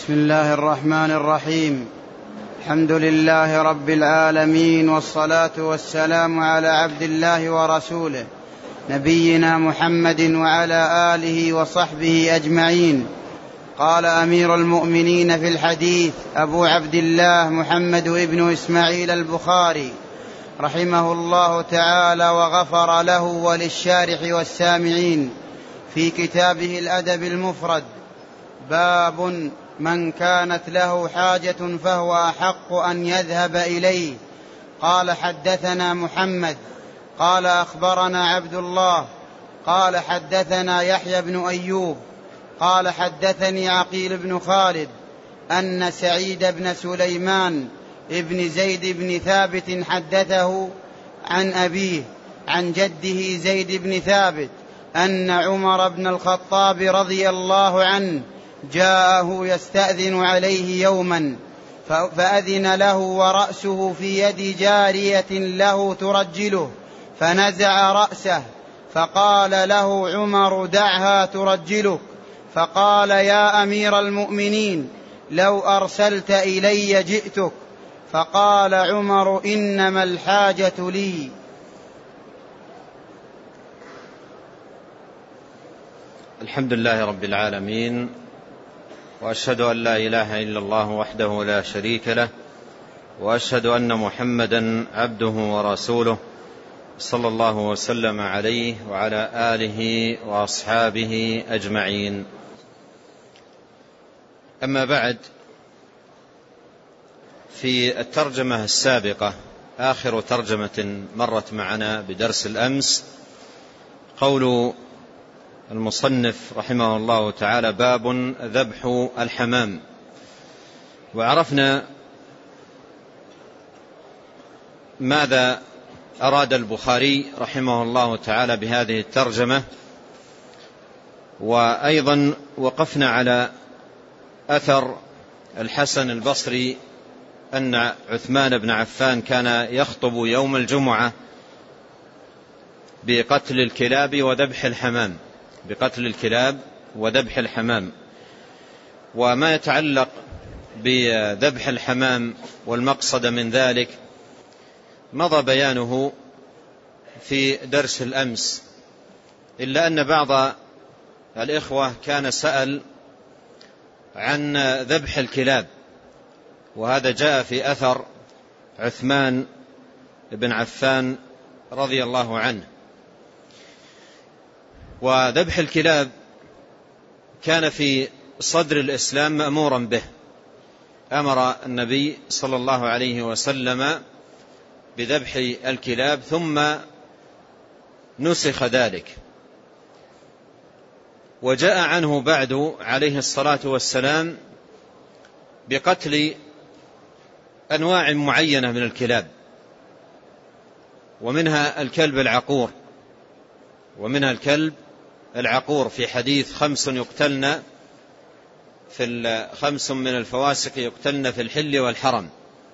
بسم الله الرحمن الرحيم. الحمد لله رب العالمين، والصلاة والسلام على عبد الله ورسوله نبينا محمد وعلى آله وصحبه أجمعين. قال أمير المؤمنين في الحديث أبو عبد الله محمد بن إسماعيل البخاري رحمه الله تعالى وغفر له وللشارح والسامعين في كتابه الأدب المفرد: باب من كانت له حاجة فهو أحق أن يذهب إليه. قال: حدثنا محمد قال أخبرنا عبد الله قال حدثنا يحيى بن أيوب قال حدثني عقيل بن خالد أن سعيد بن سليمان ابن زيد بن ثابت حدثه عن أبيه عن جده زيد بن ثابت أن عمر بن الخطاب رضي الله عنه جاءه يستأذن عليه يوما فأذن له ورأسه في يد جارية له ترجله، فنزع رأسه فقال له عمر: دعها ترجلك. فقال: يا أمير المؤمنين، لو أرسلت إلي جئتك. فقال عمر: إنما الحاجة لي. الحمد لله رب العالمين، وأشهد أن لا إله إلا الله وحده لا شريك له، وأشهد أن محمدا عبده ورسوله، صلى الله وسلم عليه وعلى آله وأصحابه أجمعين. أما بعد، في الترجمة السابقة آخر ترجمة مرت معنا بدرس الأمس قول المصنف رحمه الله تعالى: باب ذبح الحمام. وعرفنا ماذا أراد البخاري رحمه الله تعالى بهذه الترجمة، وأيضا وقفنا على أثر الحسن البصري أن عثمان بن عفان كان يخطب يوم الجمعة بقتل الكلاب وذبح الحمام، وما يتعلق بذبح الحمام والمقصد من ذلك مضى بيانه في درس الأمس، إلا أن بعض الإخوة كان سأل عن ذبح الكلاب، وهذا جاء في أثر عثمان بن عفان رضي الله عنه. وذبح الكلاب كان في صدر الإسلام مأمورا به، أمر النبي صلى الله عليه وسلم بذبح الكلاب ثم نسخ ذلك، وجاء عنه بعد عليه الصلاة والسلام بقتل أنواع معينة من الكلاب، ومنها الكلب العقور في حديث 5 يقتلن في 5 من الفواسق يقتلن في الحل والحرم،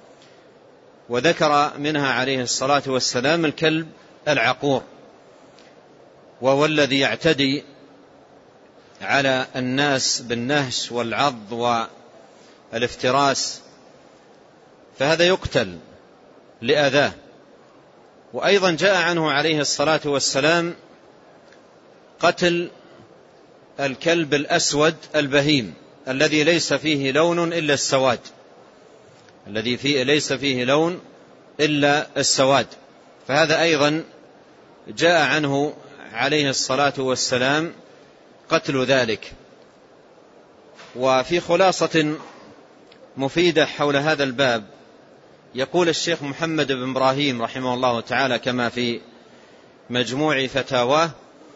وذكر منها عليه الصلاة والسلام الكلب العقور، وهو الذي يعتدي على الناس بالنهش والعض والافتراس، فهذا يقتل لأذاه. وأيضا جاء عنه عليه الصلاة والسلام قتل الكلب الأسود البهيم الذي ليس فيه لون إلا السواد، فهذا أيضا جاء عنه عليه الصلاة والسلام قتل ذلك. وفي خلاصة مفيدة حول هذا الباب يقول الشيخ محمد بن إبراهيم رحمه الله تعالى كما في مجموع فتاواه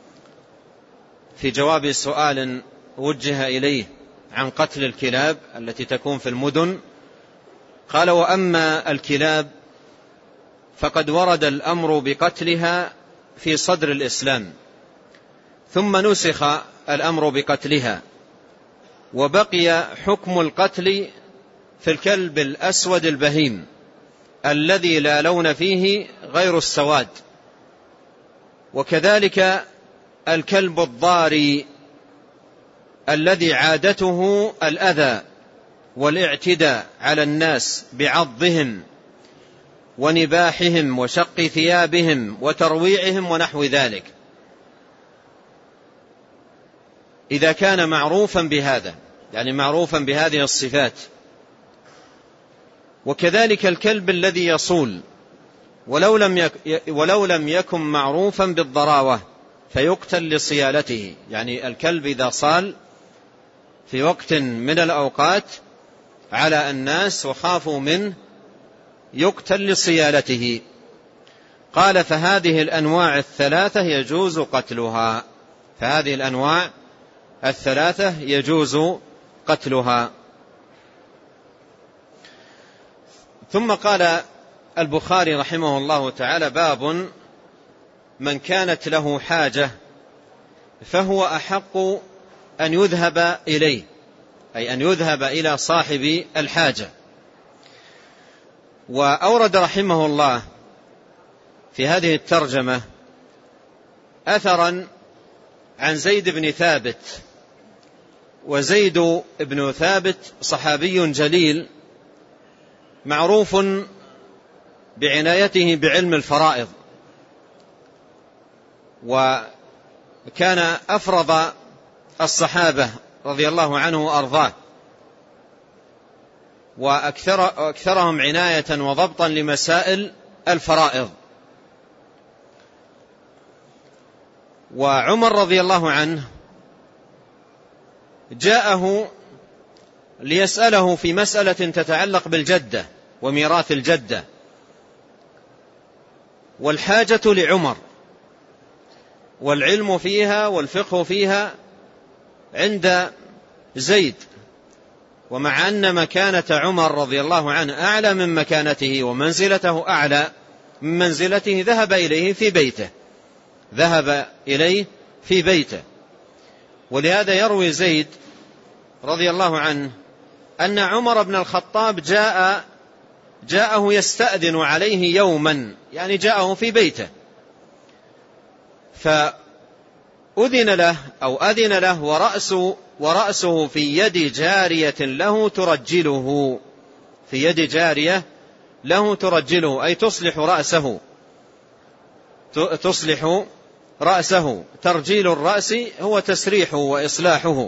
في جواب سؤال وجه إليه عن قتل الكلاب التي تكون في المدن، قال: وأما الكلاب فقد ورد الأمر بقتلها في صدر الإسلام، ثم نسخ الأمر بقتلها، وبقي حكم القتل في الكلب الأسود البهيم الذي لا لون فيه غير السواد، وكذلك الكلب الضاري الذي عادته الأذى والاعتداء على الناس بعضهم ونباحهم وشق ثيابهم وترويعهم ونحو ذلك، إذا كان معروفا بهذا، يعني معروفا بهذه الصفات. وكذلك الكلب الذي يصول ولو لم يكن معروفا بالضراوة فيقتل لصيالته، يعني الكلب إذا صال في وقت من الأوقات على الناس وخافوا منه يقتل لصيالته. قال فهذه الأنواع الثلاثة يجوز قتلها، فهذه الأنواع الثلاثة يجوز قتلها. ثم قال البخاري رحمه الله تعالى: باب من كانت له حاجة فهو أحق أن يذهب إليه، أي أن يذهب إلى صاحب الحاجة. وأورد رحمه الله في هذه الترجمة أثرا عن زيد بن ثابت، وزيد بن ثابت صحابي جليل معروف بعنايته بعلم الفرائض، وكان أفرض الصحابة رضي الله عنه وأرضاه، وأكثرهم عناية وضبطا لمسائل الفرائض. وعمر رضي الله عنه جاءه ليسأله في مسألة تتعلق بالجدة وميراث الجدة، والحاجة لعمر والعلم فيها والفقه فيها عند زيد، ومع أن مكانة عمر رضي الله عنه أعلى من مكانته ومنزلته أعلى من منزلته ذهب إليه في بيته. ولهذا يروي زيد رضي الله عنه أن عمر بن الخطاب جاءه يستأذن عليه يوما، يعني جاءه في بيته، فأذن له أو أذن له ورأسه في يد جارية له ترجله، في يد جارية له ترجله، أي تصلح رأسه. ترجيل الرأس هو تسريحه وإصلاحه.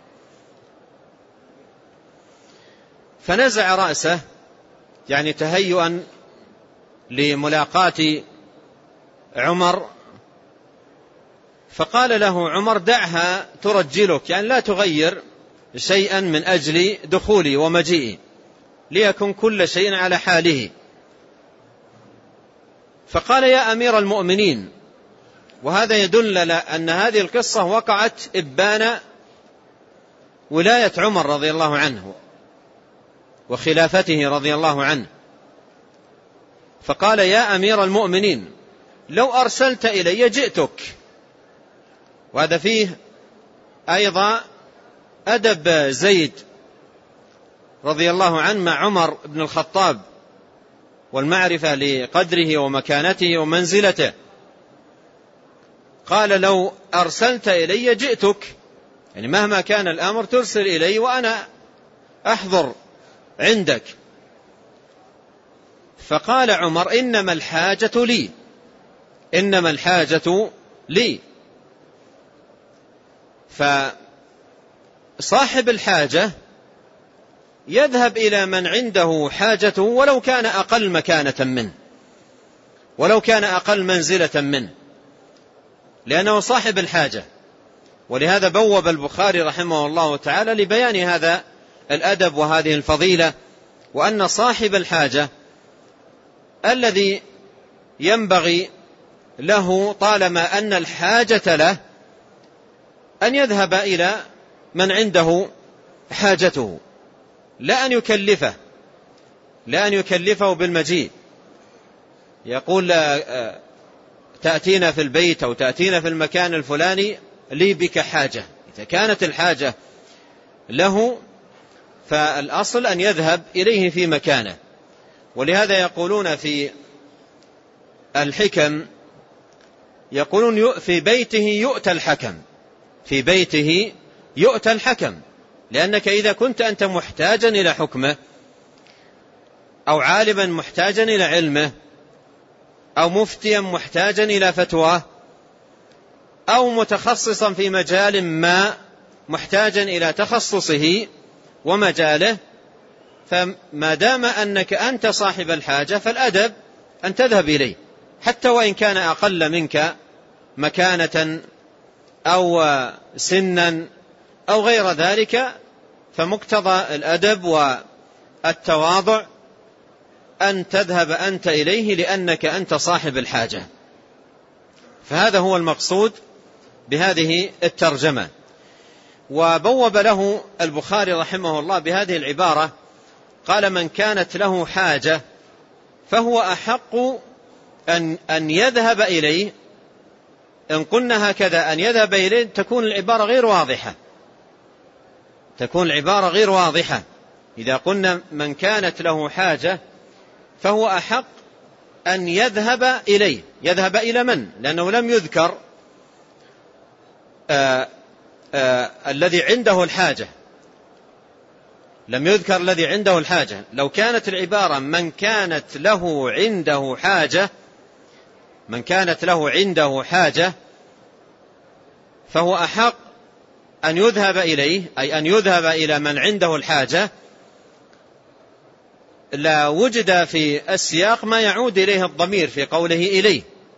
فنزع رأسه، يعني تهيئا لملاقاة عمر، فقال له عمر: دعها ترجلك، يعني لا تغير شيئا من أجل دخولي ومجيئي، ليكن كل شيء على حاله. فقال: يا أمير المؤمنين، وهذا يدل أن هذه القصة وقعت إبان ولاية عمر رضي الله عنه وخلافته رضي الله عنه. فقال: يا أمير المؤمنين، لو أرسلت إلي جئتك. وهذا فيه أيضا أدب زيد رضي الله عنه مع عمر بن الخطاب، والمعرفة لقدره ومكانته ومنزلته. قال: لو أرسلت إلي جئتك، يعني مهما كان الأمر ترسل إلي وأنا أحضر عندك. فقال عمر: إنما الحاجة لي. فصاحب الحاجة يذهب إلى من عنده حاجته ولو كان أقل مكانة منه، ولو كان أقل منزلة منه، لأنه صاحب الحاجة. ولهذا بوب البخاري رحمه الله تعالى لبيان هذا الأدب وهذه الفضيلة، وأن صاحب الحاجة الذي ينبغي له طالما أن الحاجة له أن يذهب إلى من عنده حاجته، لا أن يكلفه بالمجيء، يقول: تأتينا في البيت أو تأتينا في المكان الفلاني لي بك حاجة. إذا كانت الحاجة له فالأصل أن يذهب إليه في مكانه. ولهذا يقولون في الحكم، يقولون: في بيته يؤتى الحكم، في بيته يؤتى الحكم، لأنك إذا كنت أنت محتاجا إلى حكمه أو عالما محتاجا إلى علمه أو مفتيا محتاجا إلى فتواه أو متخصصا في مجال ما محتاجا إلى تخصصه ومجاله، فما دام أنك أنت صاحب الحاجة فالأدب أن تذهب إليه حتى وإن كان أقل منك مكانة أو سنا أو غير ذلك، فمقتضى الأدب والتواضع أن تذهب أنت إليه لأنك أنت صاحب الحاجة. فهذا هو المقصود بهذه الترجمة. وبوب له البخاري رحمه الله بهذه العبارة، قال: من كانت له حاجة فهو أحق أن يذهب إليه. إن قلنا هكذا أن يذهب إليه تكون العبارة غير واضحة. إذا قلنا من كانت له حاجة فهو أحق أن يذهب إليه. يذهب إلى من؟ لأنه لم يذكر الذي عنده الحاجة، لم يذكر الذي عنده الحاجة. لو كانت العبارة من كانت له عنده حاجة فهو أحق أن يذهب إليه، أي أن يذهب إلى من عنده الحاجة، لا وجد في السياق ما يعود إليه الضمير في قوله إليه.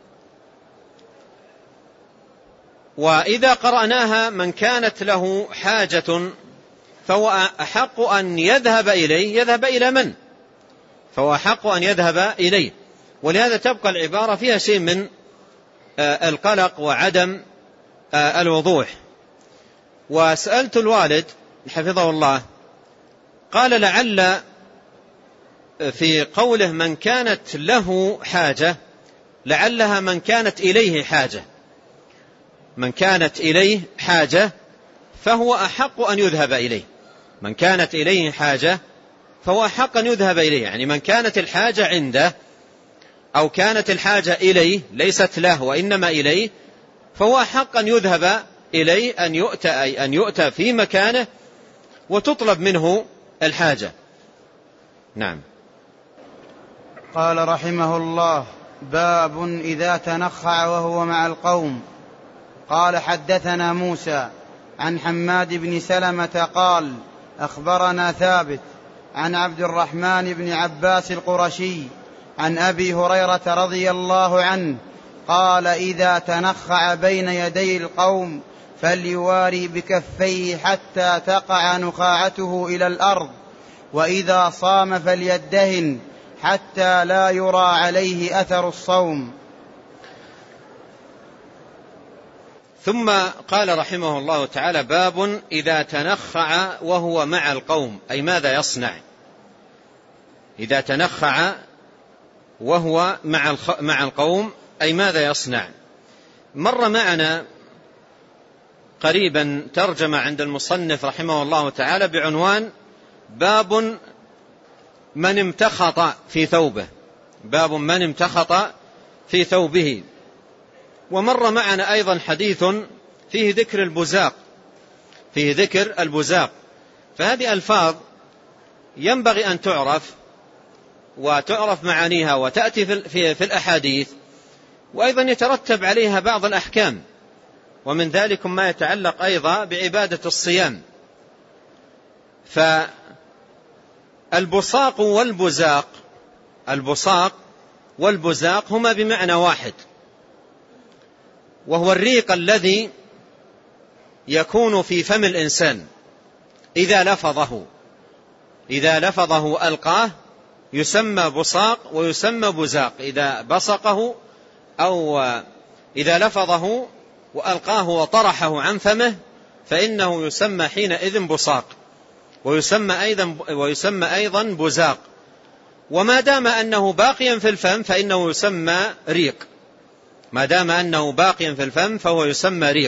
وإذا قرأناها من كانت له حاجة فهو أحق أن يذهب إليه، يذهب إلى من؟ فهو أحق أن يذهب إليه. ولهذا تبقى العبارة فيها شيء من القلق وعدم الوضوح. وسألت الوالد حفظه الله، قال: لعل في قوله من كانت له حاجة لعلها من كانت إليه حاجة. من كانت إليه حاجة فهو أحق أن يذهب إليه. من كانت إليه حاجة فهو أحق أن يذهب إليه، يعني من كانت الحاجة عنده أو كانت الحاجة إليه ليست له وإنما إليه، فهو أحق أن يذهب إليه، أن يؤتى في مكانه وتطلب منه الحاجة. نعم. قال رحمه الله: باب إذا تنخع وهو مع القوم. قال: حدثنا موسى عن حماد بن سلمة قال: أخبرنا ثابت عن عبد الرحمن بن عباس القرشي عن أبي هريرة رضي الله عنه قال: إذا تنخع بين يدي القوم فليواري بكفيه حتى تقع نخاعته إلى الأرض، وإذا صام فليدهن حتى لا يرى عليه أثر الصوم. ثم قال رحمه الله تعالى: باب إذا تنخع وهو مع القوم، أي ماذا يصنع؟ إذا تنخع وهو مع القوم أي ماذا يصنع؟ مر معنا قريبا ترجم عند المصنف رحمه الله تعالى بعنوان: باب من امتخط في ثوبه. باب من امتخط في ثوبه. ومر معنا أيضا حديث فيه ذكر البزاق. فهذه ألفاظ ينبغي أن تعرف معانيها وتأتي في الأحاديث، وأيضا يترتب عليها بعض الأحكام، ومن ذلك ما يتعلق أيضا بعبادة الصيام. فالبصاق والبزاق هما بمعنى واحد، وهو الريق الذي يكون في فم الإنسان إذا لفظه ألقاه يسمى بصاق ويسمى بزاق. إذا بصقه أو إذا لفظه وألقاه وطرحه عن فمه فإنه يسمى حينئذ بصاق، ويسمى أيضا بزاق. وما دام أنه باقيا في الفم فإنه يسمى ريق. ما دام أنه باقيا في الفم فهو يسمى ريق.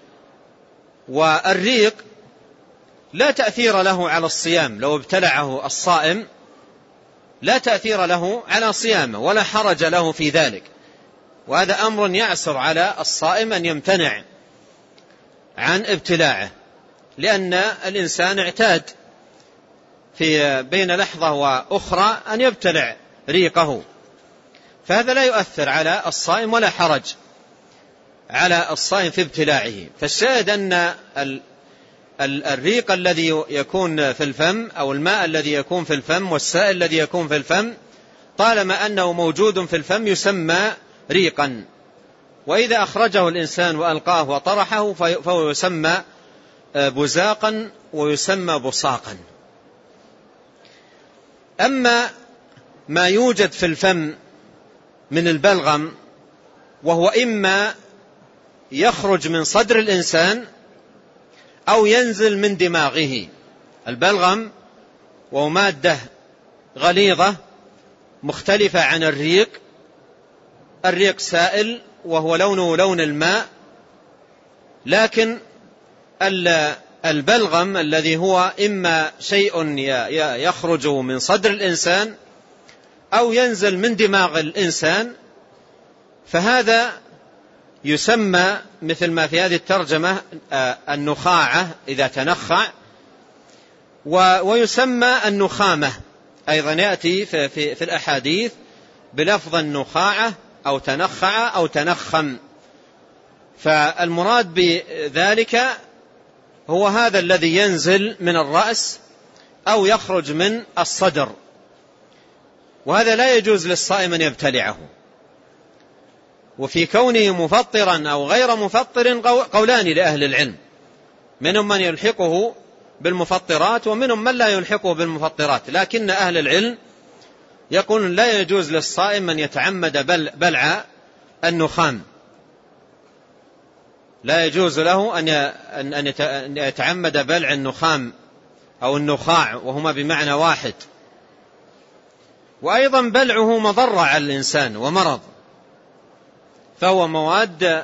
والريق لا تأثير له على الصيام، لو ابتلعه الصائم لا تأثير له على صيامه ولا حرج له في ذلك، وهذا أمر يعسر على الصائم أن يمتنع عن ابتلاعه. لأن الإنسان اعتاد في بين لحظة وأخرى أن يبتلع ريقه، فهذا لا يؤثر على الصائم ولا حرج على الصائم في ابتلاعه. فالشاهد أن الريق الذي يكون في الفم أو الماء الذي يكون في الفم والسائل الذي يكون في الفم طالما أنه موجود في الفم يسمى ريقا، وإذا أخرجه الإنسان وألقاه وطرحه فهو يسمى بزاقا ويسمى بصاقا. أما ما يوجد في الفم من البلغم وهو إما يخرج من صدر الإنسان أو ينزل من دماغه. البلغم وهو مادة غليظة مختلفة عن الريق. الريق سائل وهو لونه لون الماء، لكن البلغم الذي هو إما شيء يخرج من صدر الإنسان أو ينزل من دماغ الإنسان، فهذا يسمى مثل ما في هذه الترجمة النخاعة إذا تنخع، ويسمى النخامة أيضا، يأتي في الأحاديث بلفظ النخاعة أو تنخع أو تنخم. فالمراد بذلك هو هذا الذي ينزل من الرأس أو يخرج من الصدر، وهذا لا يجوز للصائم أن يبتلعه. وفي كونه مفطرا أو غير مفطر قولان لأهل العلم، منهم من يلحقه بالمفطرات ومنهم من لا يلحقه بالمفطرات، لكن أهل العلم يقولون لا يجوز للصائم أن يتعمد بلع النخام، لا يجوز له أن يتعمد بلع النخام أو النخاع، وهما بمعنى واحد. وأيضا بلعه مضرة على الإنسان ومرض، فهو مواد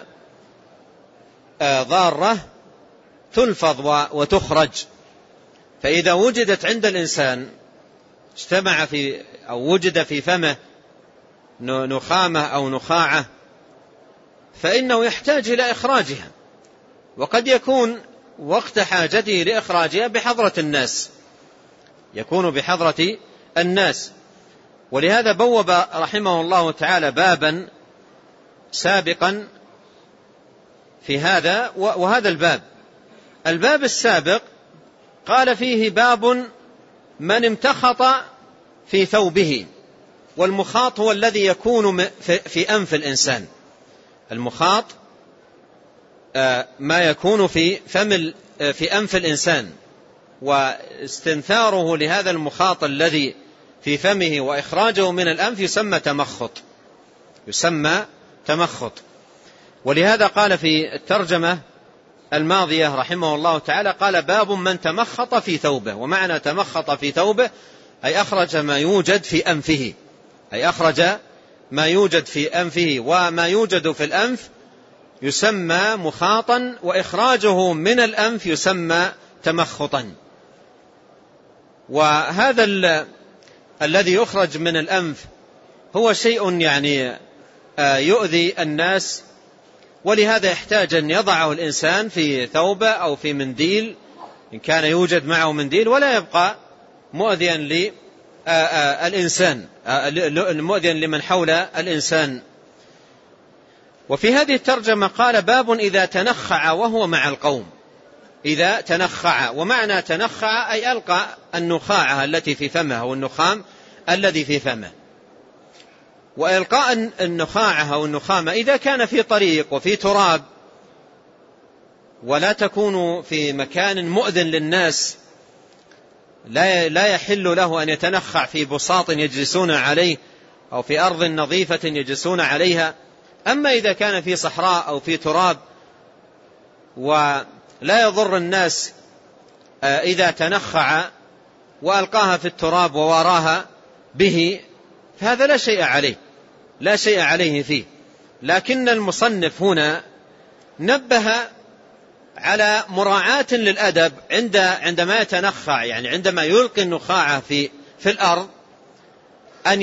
ضارة تلفظ وتخرج، فإذا وجدت عند الإنسان اجتمع أو وجد في فمه نخامة أو نخاعة فإنه يحتاج إلى إخراجها، وقد يكون وقت حاجته لإخراجها بحضرة الناس، يكون بحضرة الناس. ولهذا بوب رحمه الله تعالى بابا سابقا في هذا، وهذا الباب السابق قال فيه باب من امتخط في ثوبه. والمخاط هو الذي يكون في أنف الإنسان، المخاط ما يكون في أنف الإنسان، واستنثاره لهذا المخاط الذي في فمه وإخراجه من الأنف يسمى تمخط. ولهذا قال في الترجمة الماضية رحمه الله تعالى قال باب من تمخط في ثوبه. ومعنى تمخط في ثوبه أي أخرج ما يوجد في أنفه، وما يوجد في الأنف يسمى مخاطا، وإخراجه من الأنف يسمى تمخطا. وهذا الذي يخرج من الأنف هو شيء يؤذي الناس، ولهذا يحتاج أن يضعه الإنسان في ثوبه أو في منديل إن كان يوجد معه منديل، ولا يبقى مؤذيا للإنسان، مؤذيا لمن حول الإنسان. وفي هذه الترجمة قال باب إذا تنخع وهو مع القوم. إذا تنخع، ومعنى تنخع أي ألقى النخاعة التي في فمه أو النخام الذي في فمه. وإلقاء النخاعة أو النخامة إذا كان في طريق وفي تراب ولا تكون في مكان مؤذن للناس، لا يحل له أن يتنخع في بساط يجلسون عليه أو في أرض نظيفة يجلسون عليها. أما إذا كان في صحراء أو في تراب ولا يضر الناس إذا تنخع وألقاها في التراب وواراها به، فهذا لا شيء عليه فيه. لكن المصنف هنا نبه على مراعاة للأدب عندما يتنخع، عندما يلقي النخاعة في الأرض أن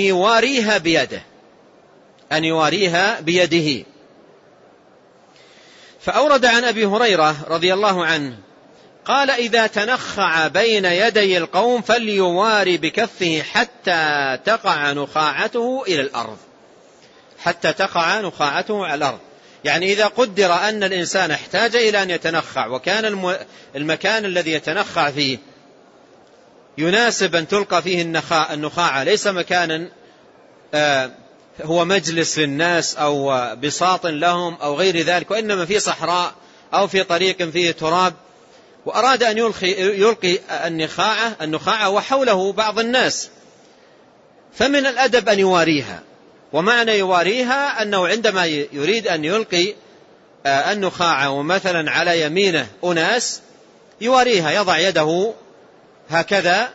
يواريها بيده. فأورد عن أبي هريرة رضي الله عنه قال إذا تنخع بين يدي القوم فليواري بكفه حتى تقع نخاعته إلى الأرض، حتى تقع نخاعته على الأرض. يعني إذا قدر أن الإنسان احتاج إلى أن يتنخع وكان المكان الذي يتنخع فيه يناسب أن تلقى فيه النخاعة، ليس مكانا هو مجلس للناس أو بساط لهم أو غير ذلك، وإنما في صحراء أو في طريق فيه تراب، وأراد أن يلقي النخاعة وحوله بعض الناس، فمن الأدب أن يواريها. ومعنى يواريها أنه عندما يريد أن يلقي النخاعة ومثلا على يمينه أناس يواريها، يضع يده هكذا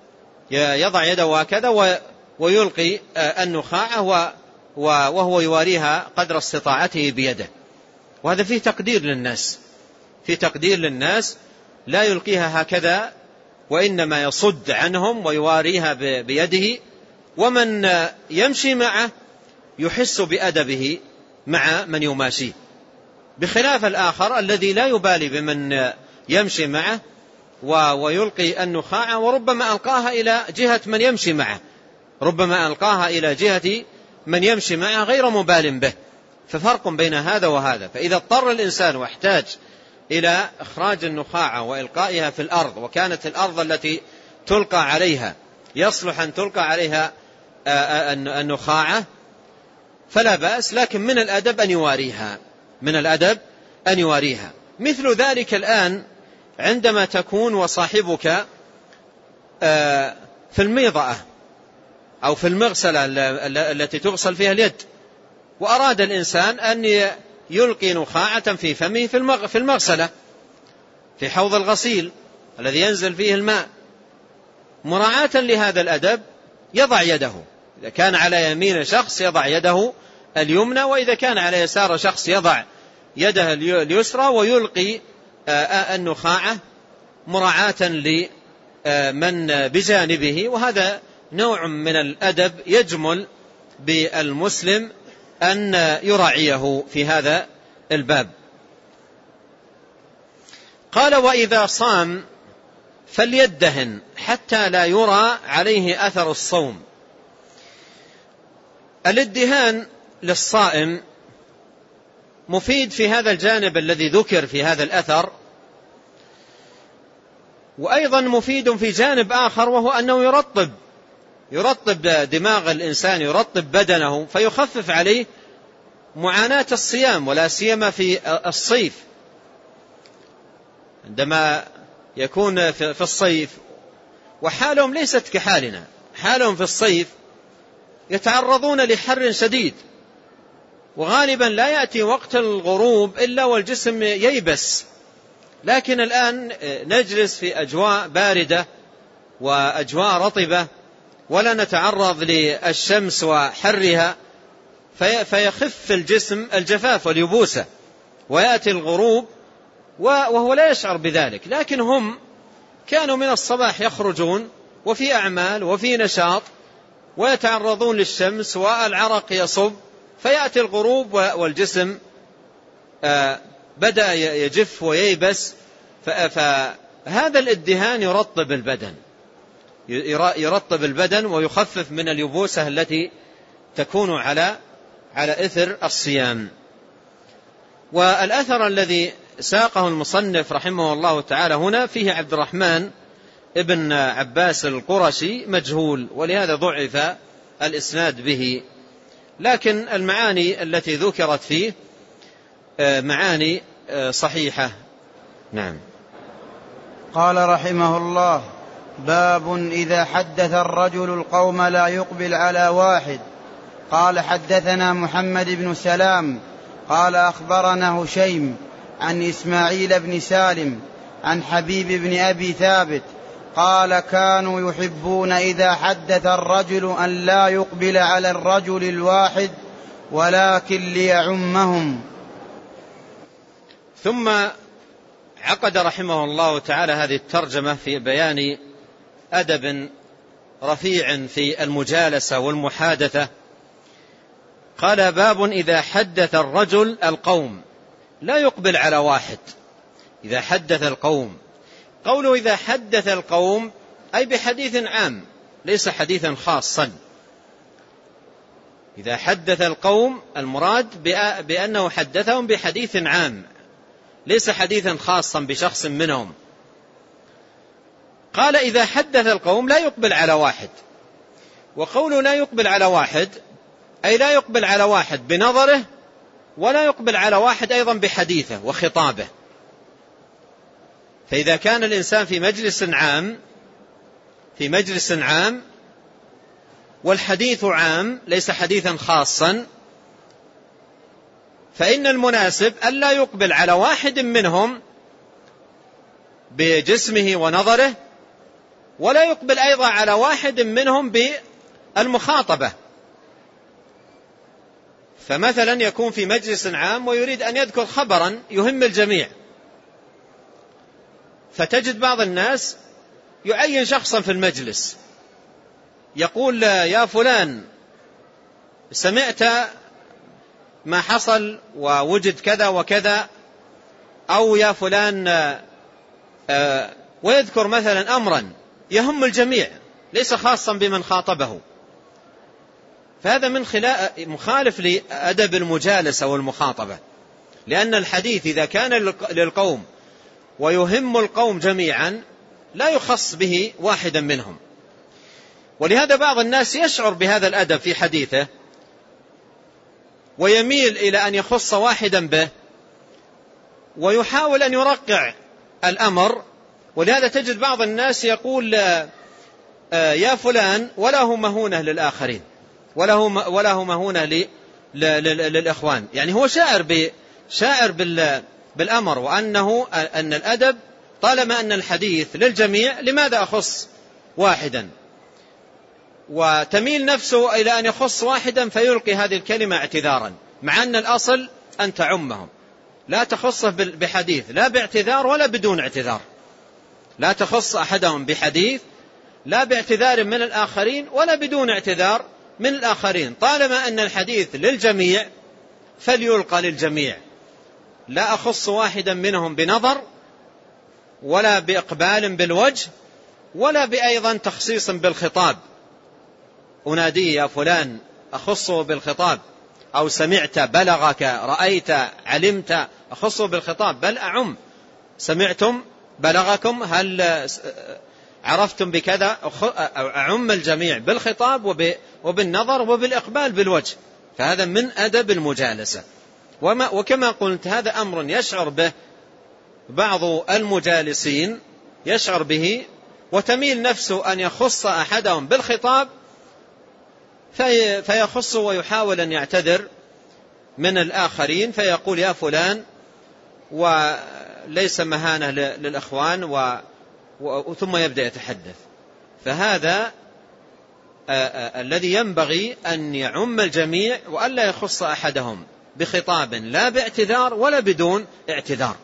ويلقي النخاعة وهو يواريها قدر استطاعته بيده. وهذا فيه تقدير للناس، لا يلقيها هكذا وإنما يصد عنهم ويواريها بيده، ومن يمشي معه يحس بأدبه مع من يماشيه، بخلاف الآخر الذي لا يبالي بمن يمشي معه ويلقي النخاعة، وربما ألقاها إلى جهة من يمشي معه غير مبال به. ففرق بين هذا وهذا. فإذا اضطر الإنسان واحتاج إلى إخراج النخاعة وإلقائها في الأرض، وكانت الأرض التي تلقى عليها يصلح أن تلقى عليها النخاعة فلا بأس، لكن من الأدب أن يواريها. مثل ذلك الآن عندما تكون وصاحبك في الميضأة أو في المغسلة التي تغسل فيها اليد، وأراد الإنسان أن يلقي نخاعة في فمه في المغسلة في حوض الغسيل الذي ينزل فيه الماء، مراعاة لهذا الأدب يضع يده، إذا كان على يمين شخص يضع يده اليمنى، وإذا كان على يسار شخص يضع يده اليسرى ويلقي النخاعة مراعاة لمن بجانبه. وهذا نوع من الأدب يجمل بالمسلم أن يراعيه في هذا الباب. قال وإذا صام فليدهن حتى لا يرى عليه أثر الصوم. الادهان للصائم مفيد في هذا الجانب الذي ذكر في هذا الأثر، وأيضا مفيد في جانب آخر، وهو أنه يرطب دماغ الإنسان، يرطب بدنه، فيخفف عليه معاناة الصيام، ولا سيما في الصيف، عندما يكون في الصيف وحالهم ليست كحالنا. حالهم في الصيف يتعرضون لحر شديد، وغالبا لا يأتي وقت الغروب إلا والجسم ييبس، لكن الآن نجلس في أجواء باردة وأجواء رطبة ولا نتعرض للشمس وحرها، فيخف الجسم الجفاف واليبوسة، ويأتي الغروب وهو لا يشعر بذلك. لكن هم كانوا من الصباح يخرجون وفي أعمال وفي نشاط ويتعرضون للشمس والعرق يصب، فيأتي الغروب والجسم بدأ يجف وييبس. فهذا الادهان يرطب البدن ويخفف من اليبوسة التي تكون على إثر الصيام. والأثر الذي ساقه المصنف رحمه الله تعالى هنا فيه عبد الرحمن ابن عباس القرشي مجهول، ولهذا ضعف الإسناد به، لكن المعاني التي ذكرت فيه معاني صحيحة. نعم. قال رحمه الله: باب إذا حدث الرجل القوم لا يقبل على واحد. قال حدثنا محمد بن سلام قال أخبرنا هشيم عن إسماعيل بن سالم عن حبيب بن أبي ثابت قال كانوا يحبون إذا حدث الرجل أن لا يقبل على الرجل الواحد ولكن ليعمهم. ثم عقد رحمه الله تعالى هذه الترجمة في بيان أدب رفيع في المجالسة والمحادثة. قال باب إذا حدث الرجل القوم لا يقبل على واحد. إذا حدث القوم قوله إذا حدث القوم أي بحديث عام ليس حديثا خاصا. إذا حدث القوم المراد بأنه حدثهم بحديث عام ليس حديثا خاصا بشخص منهم. قال إذا حدث القوم لا يقبل على واحد، وقوله لا يقبل على واحد أي لا يقبل على واحد بنظره ولا يقبل على واحد أيضا بحديثه وخطابه. فإذا كان الإنسان في مجلس عام والحديث عام ليس حديثا خاصا، فإن المناسب ألا يقبل على واحد منهم بجسمه ونظره، ولا يقبل أيضا على واحد منهم بالمخاطبة. فمثلا يكون في مجلس عام ويريد أن يذكر خبرا يهم الجميع، فتجد بعض الناس يعين شخصا في المجلس يقول يا فلان سمعت ما حصل ووجد كذا وكذا، أو يا فلان ويذكر مثلا أمرا يهم الجميع ليس خاصا بمن خاطبه. فهذا مخالف لأدب المجالسة والمخاطبة، لأن الحديث إذا كان للقوم ويهم القوم جميعا لا يخص به واحدا منهم. ولهذا بعض الناس يشعر بهذا الأدب في حديثه ويميل إلى أن يخص واحدا به ويحاول أن يرقع الأمر. ولهذا تجد بعض الناس يقول يا فلان وله مهونة للآخرين وله مهونة للإخوان، يعني هو شاعر بالأمر أن الأدب طالما أن الحديث للجميع لماذا أخص واحدا، وتميل نفسه إلى أن يخص واحدا فيلقي هذه الكلمة اعتذارا، مع أن الأصل أن تعمهم، لا تخصه بحديث لا باعتذار ولا بدون اعتذار، لا تخص أحدهم بحديث لا باعتذار من الآخرين ولا بدون اعتذار من الآخرين. طالما أن الحديث للجميع فليلقى للجميع، لا أخص واحدا منهم بنظر ولا بإقبال بالوجه ولا بأيضا تخصيص بالخطاب، أناديه يا فلان أخصه بالخطاب، أو سمعت بلغك رأيت علمت أخصه بالخطاب، بل أعم سمعتم بلغكم هل عرفتم بكذا، أعم الجميع بالخطاب وبالنظر وبالإقبال بالوجه. فهذا من أدب المجالسة. وكما قلت هذا أمر يشعر به بعض المجالسين يشعر به وتميل نفسه أن يخص أحدهم بالخطاب فيخصه ويحاول أن يعتذر من الآخرين فيقول يا فلان وليس مهانة للإخوان ثم يبدأ يتحدث. فهذا الذي ينبغي أن يعم الجميع وألا يخص أحدهم بخطاب لا باعتذار ولا بدون اعتذار.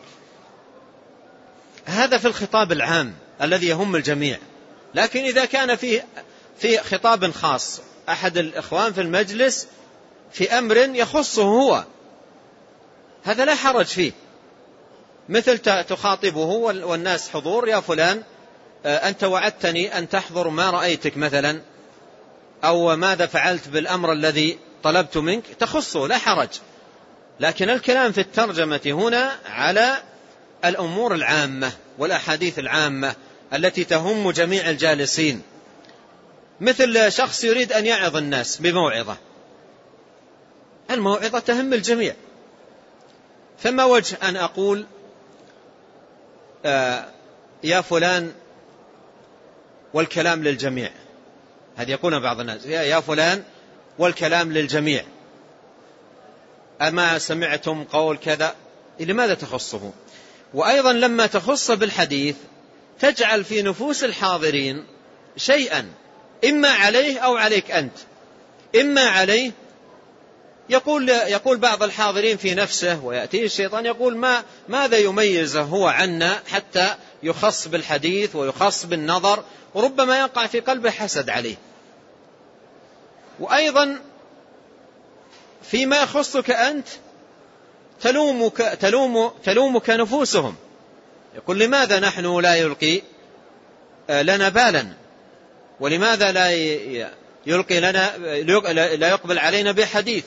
هذا في الخطاب العام الذي يهم الجميع. لكن إذا كان في خطاب خاص أحد الإخوان في المجلس في أمر يخصه هو، هذا لا حرج فيه، مثل تخاطبه والناس حضور يا فلان أنت وعدتني أن تحضر ما رأيتك مثلا، أو ماذا فعلت بالأمر الذي طلبت منك، تخصه لا حرج. لكن الكلام في الترجمة هنا على الأمور العامة والأحاديث العامة التي تهم جميع الجالسين، مثل شخص يريد أن يعظ الناس بموعظة، الموعظة تهم الجميع، فما وجه أن أقول يا فلان والكلام للجميع، هذا يقولون بعض الناس يا فلان والكلام للجميع، أما سمعتم قول كذا، لماذا تخصه؟ وأيضا لما تخص بالحديث تجعل في نفوس الحاضرين شيئا إما عليه أو عليك أنت. إما عليه، يقول بعض الحاضرين في نفسه ويأتيه الشيطان يقول ماذا يميزه هو عنا حتى يخص بالحديث ويخص بالنظر، وربما يقع في قلبه حسد عليه. وأيضا فيما يخصك أنت تلومك نفوسهم يقول لماذا نحن لا يلقي لنا بالا، ولماذا لا يلقي لنا لا يقبل علينا بحديث؟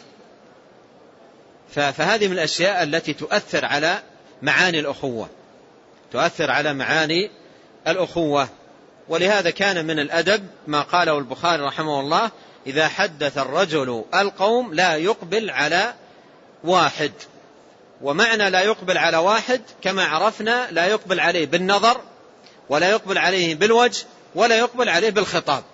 فهذه من الأشياء التي تؤثر على معاني الأخوة، تؤثر على معاني الأخوة. ولهذا كان من الأدب ما قاله البخاري رحمه الله: إذا حدث الرجل القوم لا يقبل على واحد. ومعنى لا يقبل على واحد كما عرفنا لا يقبل عليه بالنظر، ولا يقبل عليه بالوجه، ولا يقبل عليه بالخطاب،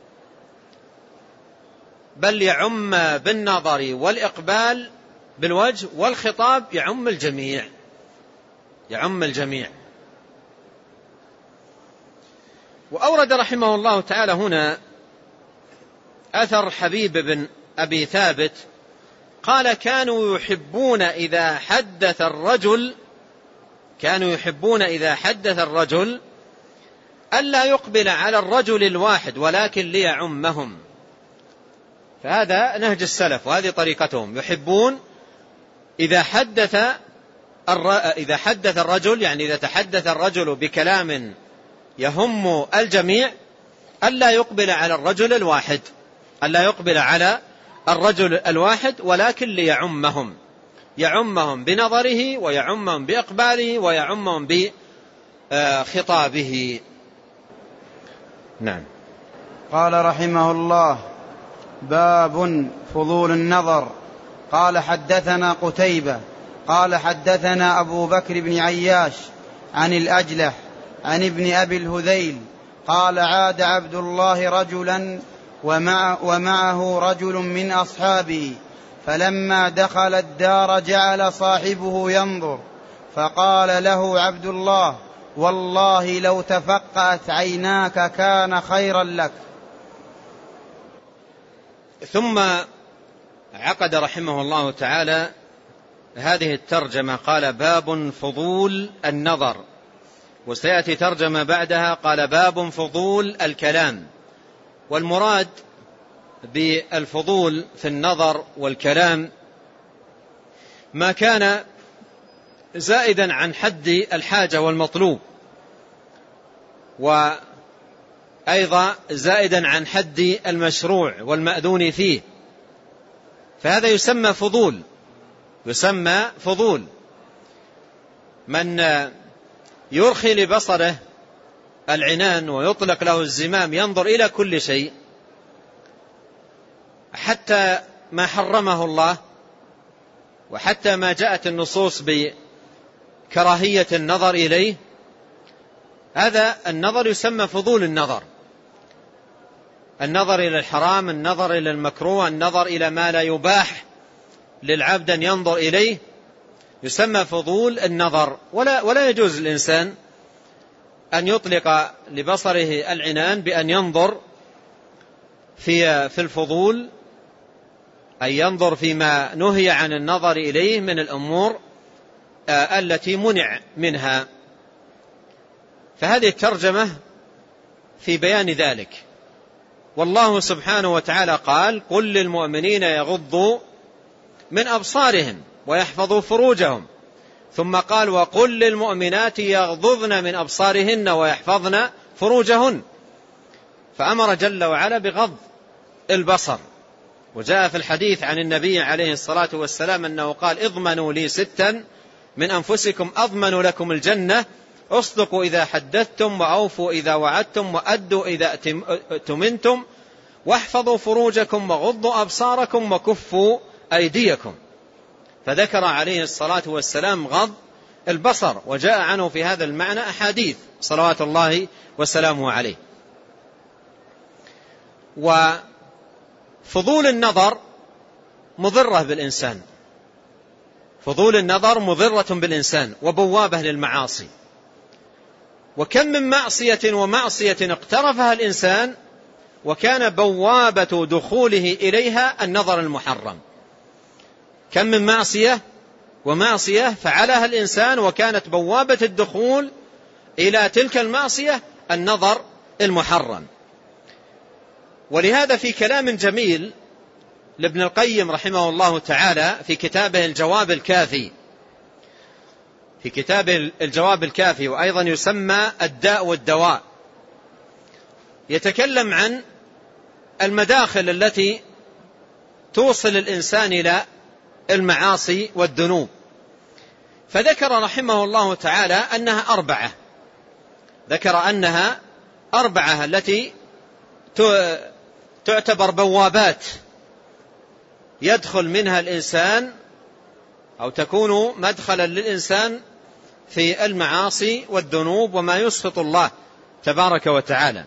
بل يعم بالنظر والإقبال بالوجه والخطاب، يعم الجميع، يعم الجميع. وأورد رحمه الله تعالى هنا أثر حبيب بن أبي ثابت قال: كانوا يحبون إذا حدث الرجل ألا يقبل على الرجل الواحد ولكن ليعمهم. فهذا نهج السلف وهذه طريقتهم، يحبون إذا حدث الرجل، يعني إذا تحدث الرجل بكلام يهم الجميع، ألا يقبل على الرجل الواحد ولكن ليعمهم، يعمهم بنظره ويعمهم بإقباله ويعمهم بخطابه. نعم. قال رحمه الله: باب فضول النظر. قال: حدثنا قتيبة قال حدثنا أبو بكر بن عياش عن الأجلح عن ابن أبي الهذيل قال: عاد عبد الله رجلا ومعه رجل من أصحابه، فلما دخل الدار جعل صاحبه ينظر، فقال له عبد الله: والله لو تفقأت عيناك كان خيرا لك. ثم عقد رحمه الله تعالى هذه الترجمة، قال: باب فضول النظر. وسيأتي ترجمة بعدها قال: باب فضول الكلام. والمراد بالفضول في النظر والكلام ما كان زائدا عن حد الحاجة والمطلوب، وأيضا زائدا عن حد المشروع والمأذون فيه، فهذا يسمى فضول. من يرخي لبصره العنان ويطلق له الزمام ينظر إلى كل شيء حتى ما حرمه الله، وحتى ما جاءت النصوص بكراهية النظر إليه، هذا النظر يسمى فضول النظر إلى الحرام، النظر إلى المكروه، النظر إلى ما لا يباح للعبد أن ينظر إليه، يسمى فضول النظر. ولا يجوز الإنسان أن يطلق لبصره العنان بأن ينظر في الفضول، أي ينظر فيما نهي عن النظر إليه من الأمور التي منع منها. فهذه الترجمة في بيان ذلك. والله سبحانه وتعالى قال: قل للمؤمنين يغضوا من أبصارهم ويحفظوا فروجهم، ثم قال: وقل للمؤمنات يغضضن من أبصارهن ويحفظن فروجهن. فأمر جل وعلا بغض البصر. وجاء في الحديث عن النبي عليه الصلاة والسلام أنه قال: اضمنوا لي 6 من أنفسكم أضمن لكم الجنة: اصدقوا إذا حدثتم، وأوفوا إذا وعدتم، وأدوا إذا اؤتمنتم، واحفظوا فروجكم، وغضوا أبصاركم، وكفوا أيديكم. فذكر عليه الصلاة والسلام غض البصر، وجاء عنه في هذا المعنى أحاديث صلوات الله وسلامه عليه. وفضول النظر مضرة بالإنسان، فضول النظر مضرة بالإنسان وبوابة للمعاصي. وكم من معصية ومعصية اقترفها الإنسان وكان بوابة دخوله إليها النظر المحرم. كم من معصية ومعصية فعلها الإنسان وكانت بوابة الدخول إلى تلك المعصية النظر المحرم. ولهذا في كلام جميل لابن القيم رحمه الله تعالى في كتابه الجواب الكافي في كتاب الجواب الكافي، وأيضا يسمى الداء والدواء، يتكلم عن المداخل التي توصل الإنسان إلى المعاصي والذنوب، فذكر رحمه الله تعالى أنها أربعة، ذكر أنها أربعة التي تعتبر بوابات يدخل منها الإنسان أو تكون مدخلا للإنسان في المعاصي والذنوب وما يسخط الله تبارك وتعالى،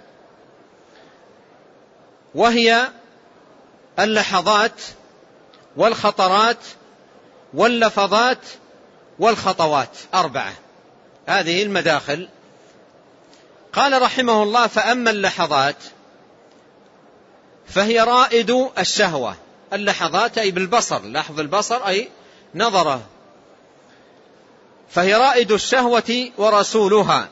وهي اللحظات والخطرات واللفظات والخطوات، أربعة هذه المداخل. قال رحمه الله: فأما اللحظات فهي رائد الشهوة. اللحظات أي بالبصر، لحظ البصر أي نظره، فهي رائد الشهوة ورسولها،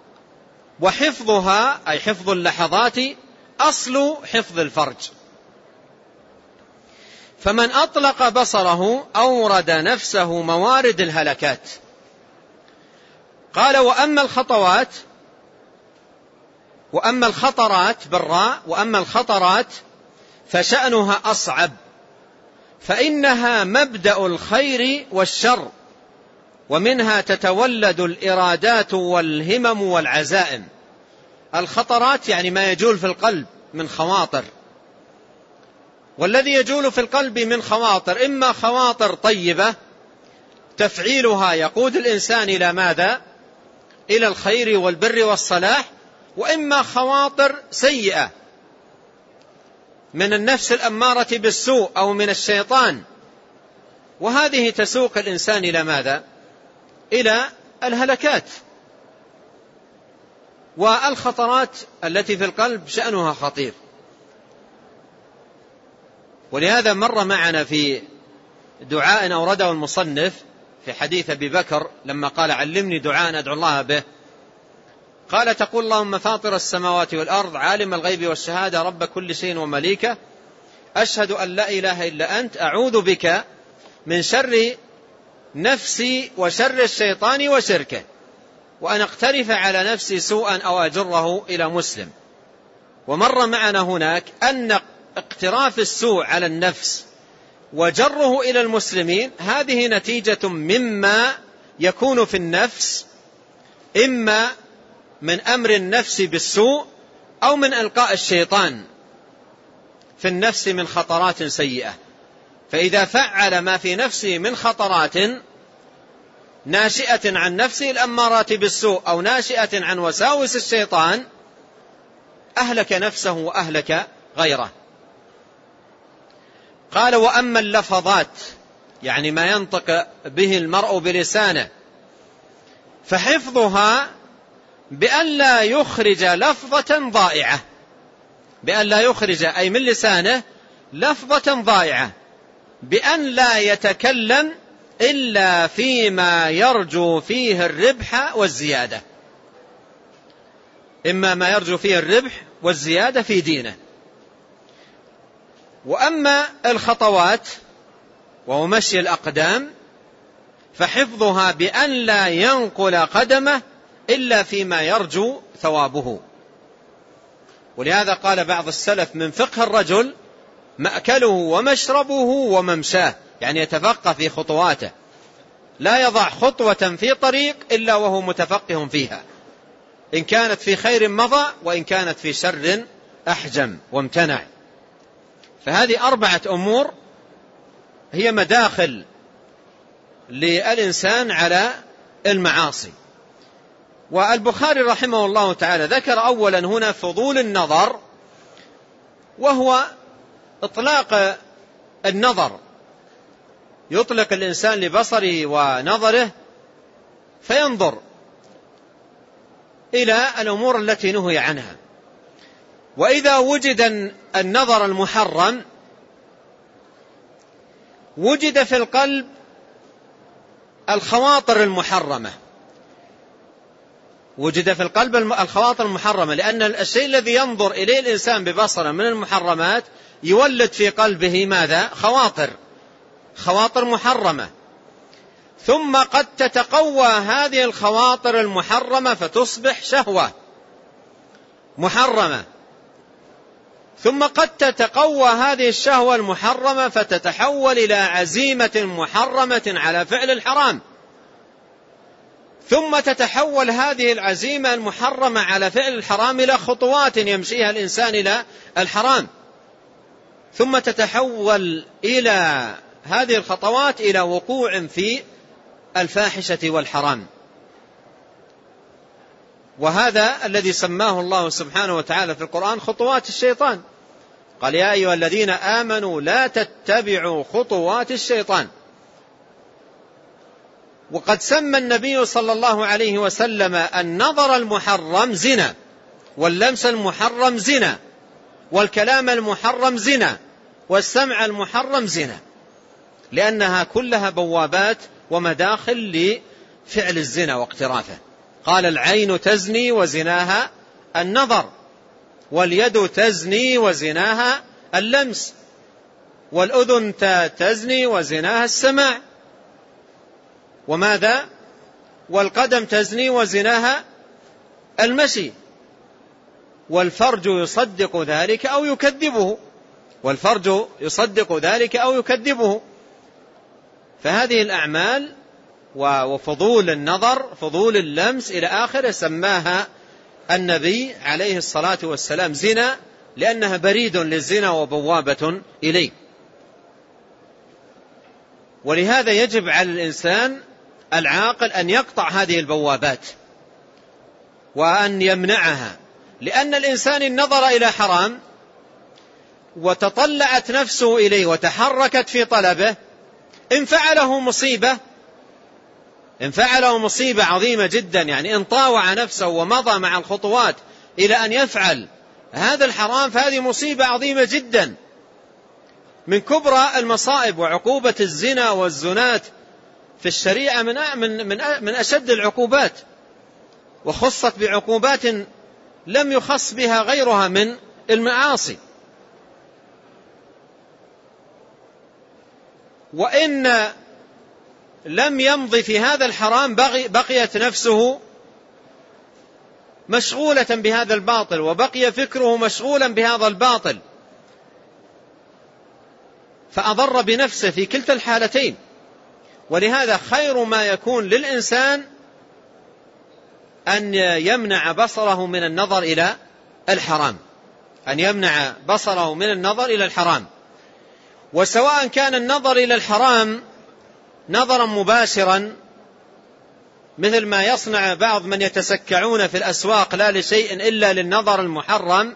وحفظها أي حفظ اللحظات أصل حفظ الفرج، فمن أطلق بصره أورد نفسه موارد الهلكات. قال: وأما الخطوات، وأما الخطرات بالراء، وأما الخطرات فشأنها أصعب، فإنها مبدأ الخير والشر، ومنها تتولد الإرادات والهمم والعزائم. الخطرات يعني ما يجول في القلب من خواطر، والذي يجول في القلب من خواطر إما خواطر طيبة تفعيلها يقود الإنسان إلى ماذا؟ إلى الخير والبر والصلاح، وإما خواطر سيئة من النفس الأمارة بالسوء أو من الشيطان، وهذه تسوق الإنسان إلى ماذا؟ إلى الهلكات. والخطرات التي في القلب شأنها خطير، ولهذا مر معنا في دعاء أورده المصنف في حديث أبي بكر لما قال: علمني دعاء أدعو الله به، قال: تقول: اللهم فاطر السماوات والأرض، عالم الغيب والشهادة، رب كل شيء ومليكه، أشهد أن لا إله إلا أنت، أعوذ بك من شر نفسي وشر الشيطان وشركه، وأن أقترف على نفسي سوءا أو أجره إلى مسلم. ومر معنا هناك أن اقتراف السوء على النفس وجره إلى المسلمين هذه نتيجة مما يكون في النفس، إما من أمر النفس بالسوء أو من إلقاء الشيطان في النفس من خطرات سيئة. فإذا فعل ما في نفسه من خطرات ناشئة عن نفسه الأمارات بالسوء أو ناشئة عن وساوس الشيطان، أهلك نفسه وأهلك غيره. قال: وأما اللفظات، يعني ما ينطق به المرء بلسانه، فحفظها بأن لا يخرج لفظة ضائعة، بأن لا يخرج أي من لسانه لفظة ضائعة، بأن لا يتكلم إلا فيما يرجو فيه الربح والزيادة، إما ما يرجو فيه الربح والزيادة في دينه. وأما الخطوات وهو مشي الأقدام فحفظها بأن لا ينقل قدمه إلا فيما يرجو ثوابه. ولهذا قال بعض السلف: من فقه الرجل مأكله ومشربه وممشاه، يعني يتفقه في خطواته، لا يضع خطوة في طريق إلا وهو متفقه فيها، إن كانت في خير مضى وإن كانت في شر أحجم وامتنع. فهذه 4 أمور هي مداخل للإنسان على المعاصي. والبخاري رحمه الله تعالى ذكر أولا هنا فضول النظر، وهو إطلاق النظر، يطلق الإنسان لبصره ونظره فينظر إلى الأمور التي نهي عنها. وإذا وجد النظر المحرم وجد في القلب الخواطر المحرمة، وجد في القلب الخواطر المحرمة، لأن الشيء الذي ينظر إليه الإنسان ببصره من المحرمات يولد في قلبه ماذا؟ خواطر محرمة. ثم قد تتقوى هذه الخواطر المحرمة فتصبح شهوة محرمة، ثم قد تتقوى هذه الشهوة المحرمة فتتحول إلى عزيمة محرمة على فعل الحرام، ثم تتحول هذه العزيمة المحرمة على فعل الحرام إلى خطوات يمشيها الإنسان إلى الحرام، ثم تتحول إلى هذه الخطوات إلى وقوع في الفاحشة والحرام. وهذا الذي سماه الله سبحانه وتعالى في القرآن خطوات الشيطان، قال يا أيها الذين آمنوا لا تتبعوا خطوات الشيطان. وقد سمى النبي صلى الله عليه وسلم النظر المحرم زنا، واللمس المحرم زنا، والكلام المحرم زنا، والسمع المحرم زنا، لأنها كلها بوابات ومداخل لفعل الزنا واقترافه. قال العين تزني وزناها النظر، واليد تزني وزناها اللمس، والأذن تزني وزناها السماع، وماذا؟ والقدم تزني وزناها المشي، والفرج يصدق ذلك أو يكذبه، والفرج يصدق ذلك أو يكذبه. فهذه الأعمال وفضول النظر، فضول اللمس إلى آخره، سماها النبي عليه الصلاة والسلام زنا، لأنها بريد للزنا وبوابة إليه. ولهذا يجب على الإنسان العاقل أن يقطع هذه البوابات وأن يمنعها، لأن الإنسان إن نظر إلى حرام وتطلعت نفسه إليه وتحركت في طلبه، إن فعله مصيبة عظيمة جدا، يعني إن طاوع نفسه ومضى مع الخطوات إلى أن يفعل هذا الحرام، فهذه مصيبة عظيمة جدا، من كبرى المصائب. وعقوبة الزنا والزنات في الشريعة من أشد العقوبات، وخصت بعقوبات لم يخص بها غيرها من المعاصي. وإن لم يمضي في هذا الحرام بقيت نفسه مشغولة بهذا الباطل، وبقي فكره مشغولا بهذا الباطل، فأضر بنفسه في كلتا الحالتين. ولهذا خير ما يكون للإنسان أن يمنع بصره من النظر إلى الحرام، أن يمنع بصره من النظر إلى الحرام. وسواء كان النظر إلى الحرام نظرا مباشرا، مثل ما يصنع بعض من يتسكعون في الأسواق لا لشيء إلا للنظر المحرم.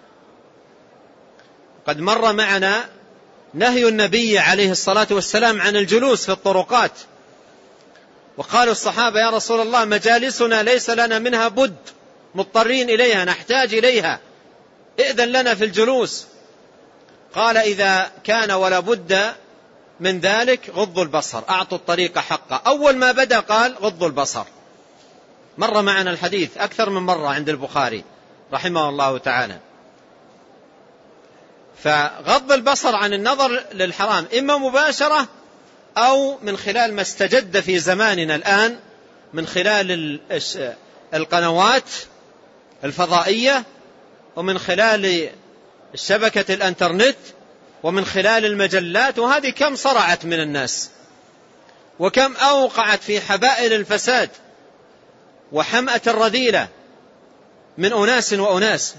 قد مر معنا نهي النبي عليه الصلاة والسلام عن الجلوس في الطرقات، وقالوا الصحابة يا رسول الله مجالسنا ليس لنا منها بد، مضطرين إليها، نحتاج إليها، إذن لنا في الجلوس. قال إذا كان ولا بد من ذلك غضوا البصر، أعطوا الطريق حقه. أول ما بدأ قال غضوا البصر. مر معنا الحديث أكثر من مرة عند البخاري رحمه الله تعالى. فغض البصر عن النظر للحرام إما مباشرة أو من خلال ما استجد في زماننا الآن من خلال القنوات الفضائية، ومن خلال شبكة الانترنت، ومن خلال المجلات. وهذه كم صرعت من الناس، وكم أوقعت في حبائل الفساد وحمأة الرذيلة من أناس وأناس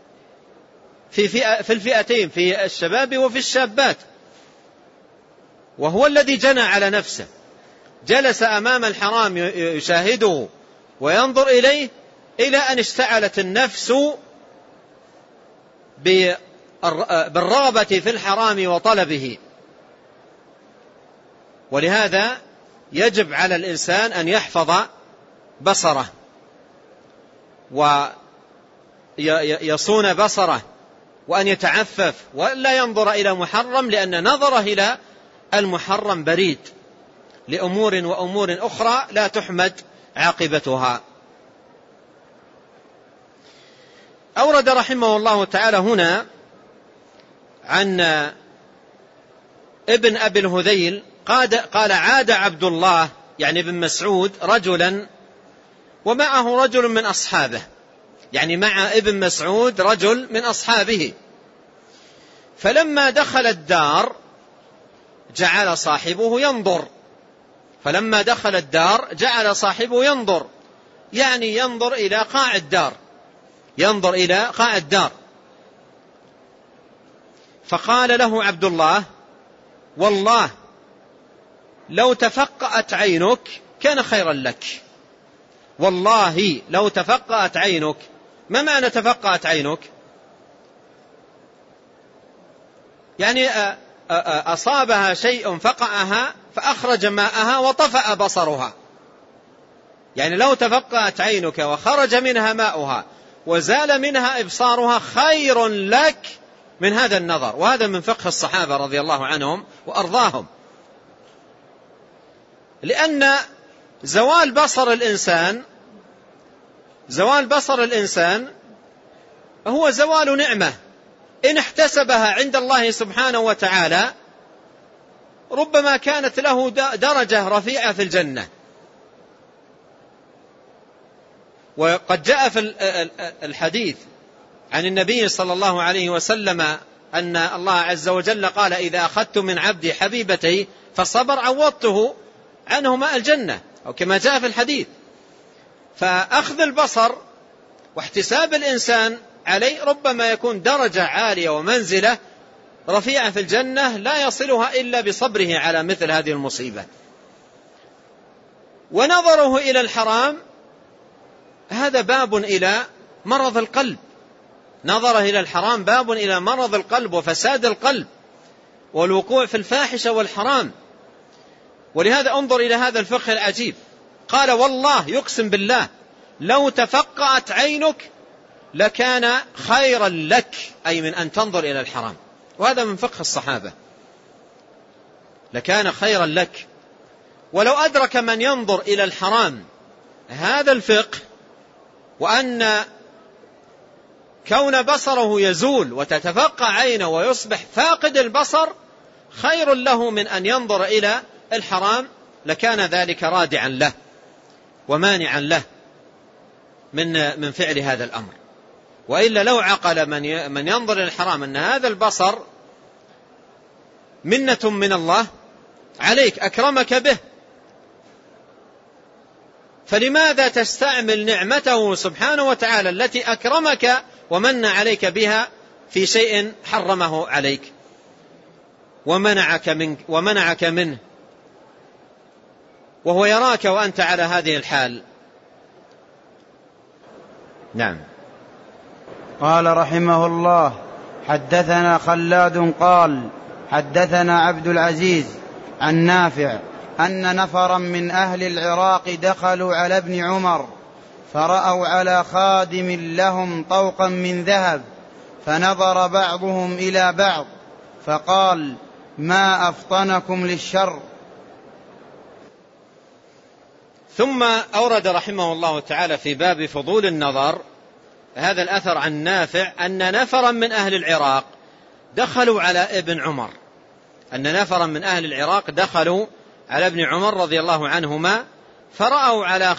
في الفئتين، في الشباب وفي الشابات. وهو الذي جنى على نفسه، جلس أمام الحرام يشاهده وينظر إليه، إلى أن اشتعلت النفس بالرغبة في الحرام وطلبه. ولهذا يجب على الإنسان أن يحفظ بصره ويصون بصره، وأن يتعفف ولا ينظر إلى محرم، لأن نظره إلى المحرم بريد لأمور وأمور أخرى لا تحمد عاقبتها. أورد رحمه الله تعالى هنا عن ابن أبي الهذيل قال عاد عبد الله، يعني ابن مسعود رجلا ومعه رجل من أصحابه، يعني مع ابن مسعود رجل من أصحابه. فلما دخل الدار جعل صاحبه ينظر، فلما دخل الدار جعل صاحبه ينظر، يعني ينظر إلى قاع الدار، ينظر إلى قاع الدار. فقال له عبد الله: والله لو تفقأت عينك كان خيرا لك. والله لو تفقأت عينك. ما معنى تفقأت عينك؟ يعني أصابها شيء فقعها فأخرج ماءها وطفأ بصرها. يعني لو تفقأت عينك وخرج منها ماؤها وزال منها إبصارها خير لك من هذا النظر. وهذا من فقه الصحابة رضي الله عنهم وأرضاهم، لأن زوال بصر الإنسان هو زوال نعمة إن احتسبها عند الله سبحانه وتعالى ربما كانت له درجة رفيعة في الجنة. وقد جاء في الحديث عن النبي صلى الله عليه وسلم أن الله عز وجل قال: إذا أخذت من عبدي حبيبتي فالصبر عوضته عنه ماء الجنة، أو كما جاء في الحديث. فأخذ البصر واحتساب الإنسان عليه ربما يكون درجة عالية ومنزلة رفيعة في الجنة لا يصلها إلا بصبره على مثل هذه المصيبة. ونظره إلى الحرام هذا باب إلى مرض القلب، نظره إلى الحرام باب إلى مرض القلب وفساد القلب والوقوع في الفاحشة والحرام. ولهذا انظر إلى هذا الفقه العجيب، قال: والله يقسم بالله لو تفقأت عينك لكان خيرا لك، أي من أن تنظر إلى الحرام. وهذا من فقه الصحابة، لكان خيرا لك. ولو أدرك من ينظر إلى الحرام هذا الفقه، وأن كون بصره يزول وتتفقع عينه ويصبح فاقد البصر خير له من أن ينظر إلى الحرام، لكان ذلك رادعا له ومانعا له من فعل هذا الأمر. وإلا لو عقل من ينظر إلى الحرام أن هذا البصر منة من الله عليك، أكرمك به، فلماذا تستعمل نعمته سبحانه وتعالى التي أكرمك ومن عليك بها في شيء حرمه عليك ومنعك منه وهو يراك وأنت على هذه الحال؟ نعم. قال رحمه الله: حدثنا خلاد قال: حدثنا عبد العزيز عن نافع أن نفرا من أهل العراق دخلوا على ابن عمر فرأوا على خادم لهم طوقا من ذهب، فنظر بعضهم إلى بعض فقال: ما أفطنكم للشر. ثم أورد رحمه الله تعالى في باب فضول النظر هذا الأثر عن نافع أن نفرا من أهل العراق دخلوا على ابن عمر، أن نفرا من أهل العراق دخلوا على ابن عمر رضي الله عنهما فرأوا على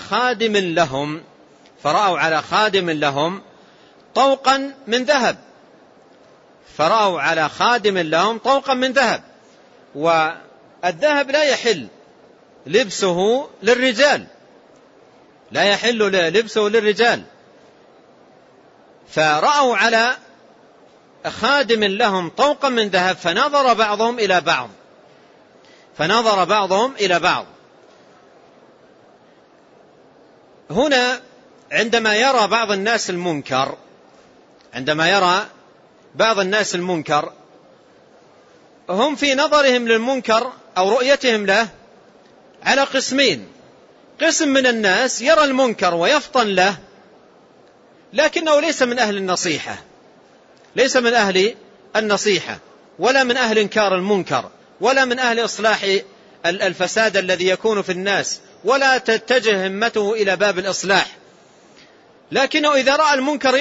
خادم لهم طوقا من ذهب، فرأوا على خادم لهم طوقا من ذهب. والذهب لا يحل لبسه للرجال، لا يحل لبسه للرجال. فرأوا على خادم لهم طوقا من ذهب فنظر بعضهم إلى بعض. هنا عندما يرى بعض الناس المنكر هم في نظرهم للمنكر أو رؤيتهم له على قسمين: قسم من الناس يرى المنكر ويفطن له لكنه ليس من أهل النصيحة ولا من أهل إنكار المنكر ولا من أهل إصلاح الفساد الذي يكون في الناس، ولا تتجه همته إلى باب الإصلاح، لكنه إذا رأى المنكر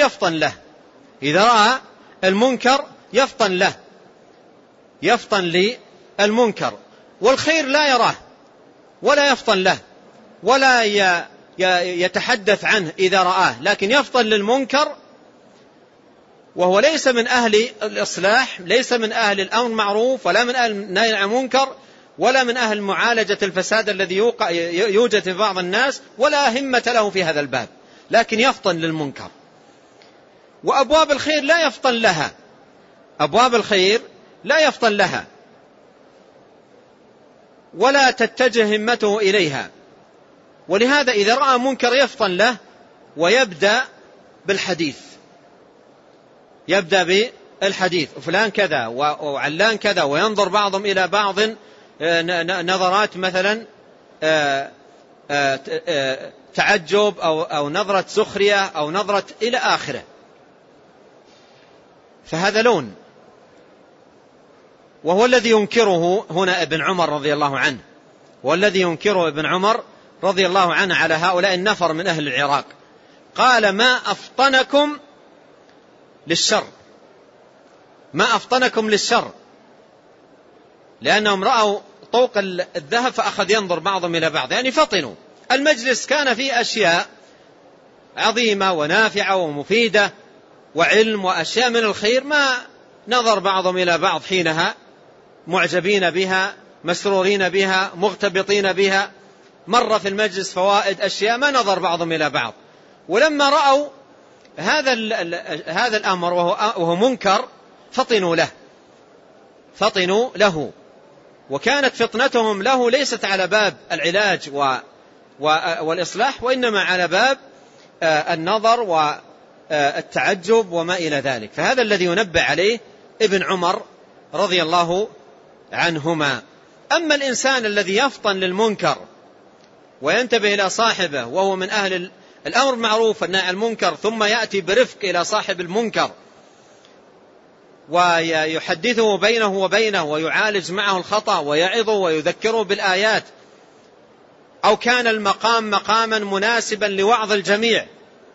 يفطن للمنكر، والخير لا يراه ولا يفطن له، ولا يتحدث عنه إذا رآه، لكن يفطن للمنكر وهو ليس من أهل الإصلاح، ليس من أهل الأمر معروف، ولا من أهل النهي عن المنكر، ولا من أهل معالجة الفساد الذي يوجد في بعض الناس، ولا همة له في هذا الباب، لكن يفطن للمنكر. وأبواب الخير لا يفطن لها، أبواب الخير لا يفطن لها ولا تتجه همته إليها. ولهذا إذا رأى منكر يفطن له ويبدأ بالحديث، يبدأ بالحديث، فلان كذا وعلان كذا، وينظر بعضهم إلى بعض نظرات مثلا تعجب أو نظرة سخرية أو نظرة إلى آخره. فهذا لون، وهو الذي ينكره هنا ابن عمر رضي الله عنه، والذي ينكره ابن عمر رضي الله عنه على هؤلاء النفر من أهل العراق. قال: ما أفطنكم للشر، ما أفطنكم للشر، لأنهم رأوا طوق الذهب فأخذ ينظر بعضهم إلى بعض، يعني فطنوا. المجلس كان فيه أشياء عظيمة ونافعة ومفيدة وعلم وأشياء من الخير، ما نظر بعضهم إلى بعض حينها، معجبين بها، مسرورين بها، مغتبطين بها. مر في المجلس فوائد أشياء ما نظر بعضهم إلى بعض. ولما رأوا هذا الأمر وهو منكر فطنوا له. وكانت فطنتهم له ليست على باب العلاج والإصلاح، وإنما على باب النظر والتعجب وما إلى ذلك. فهذا الذي ينبه عليه ابن عمر رضي الله عنهما. أما الإنسان الذي يفطن للمنكر وينتبه إلى صاحبه وهو من أهل الأمر معروف والنهي عن المنكر، ثم يأتي برفق إلى صاحب المنكر ويحدثه بينه وبينه ويعالج معه الخطأ ويعظه ويذكره بالآيات، أو كان المقام مقاما مناسبا لوعظ الجميع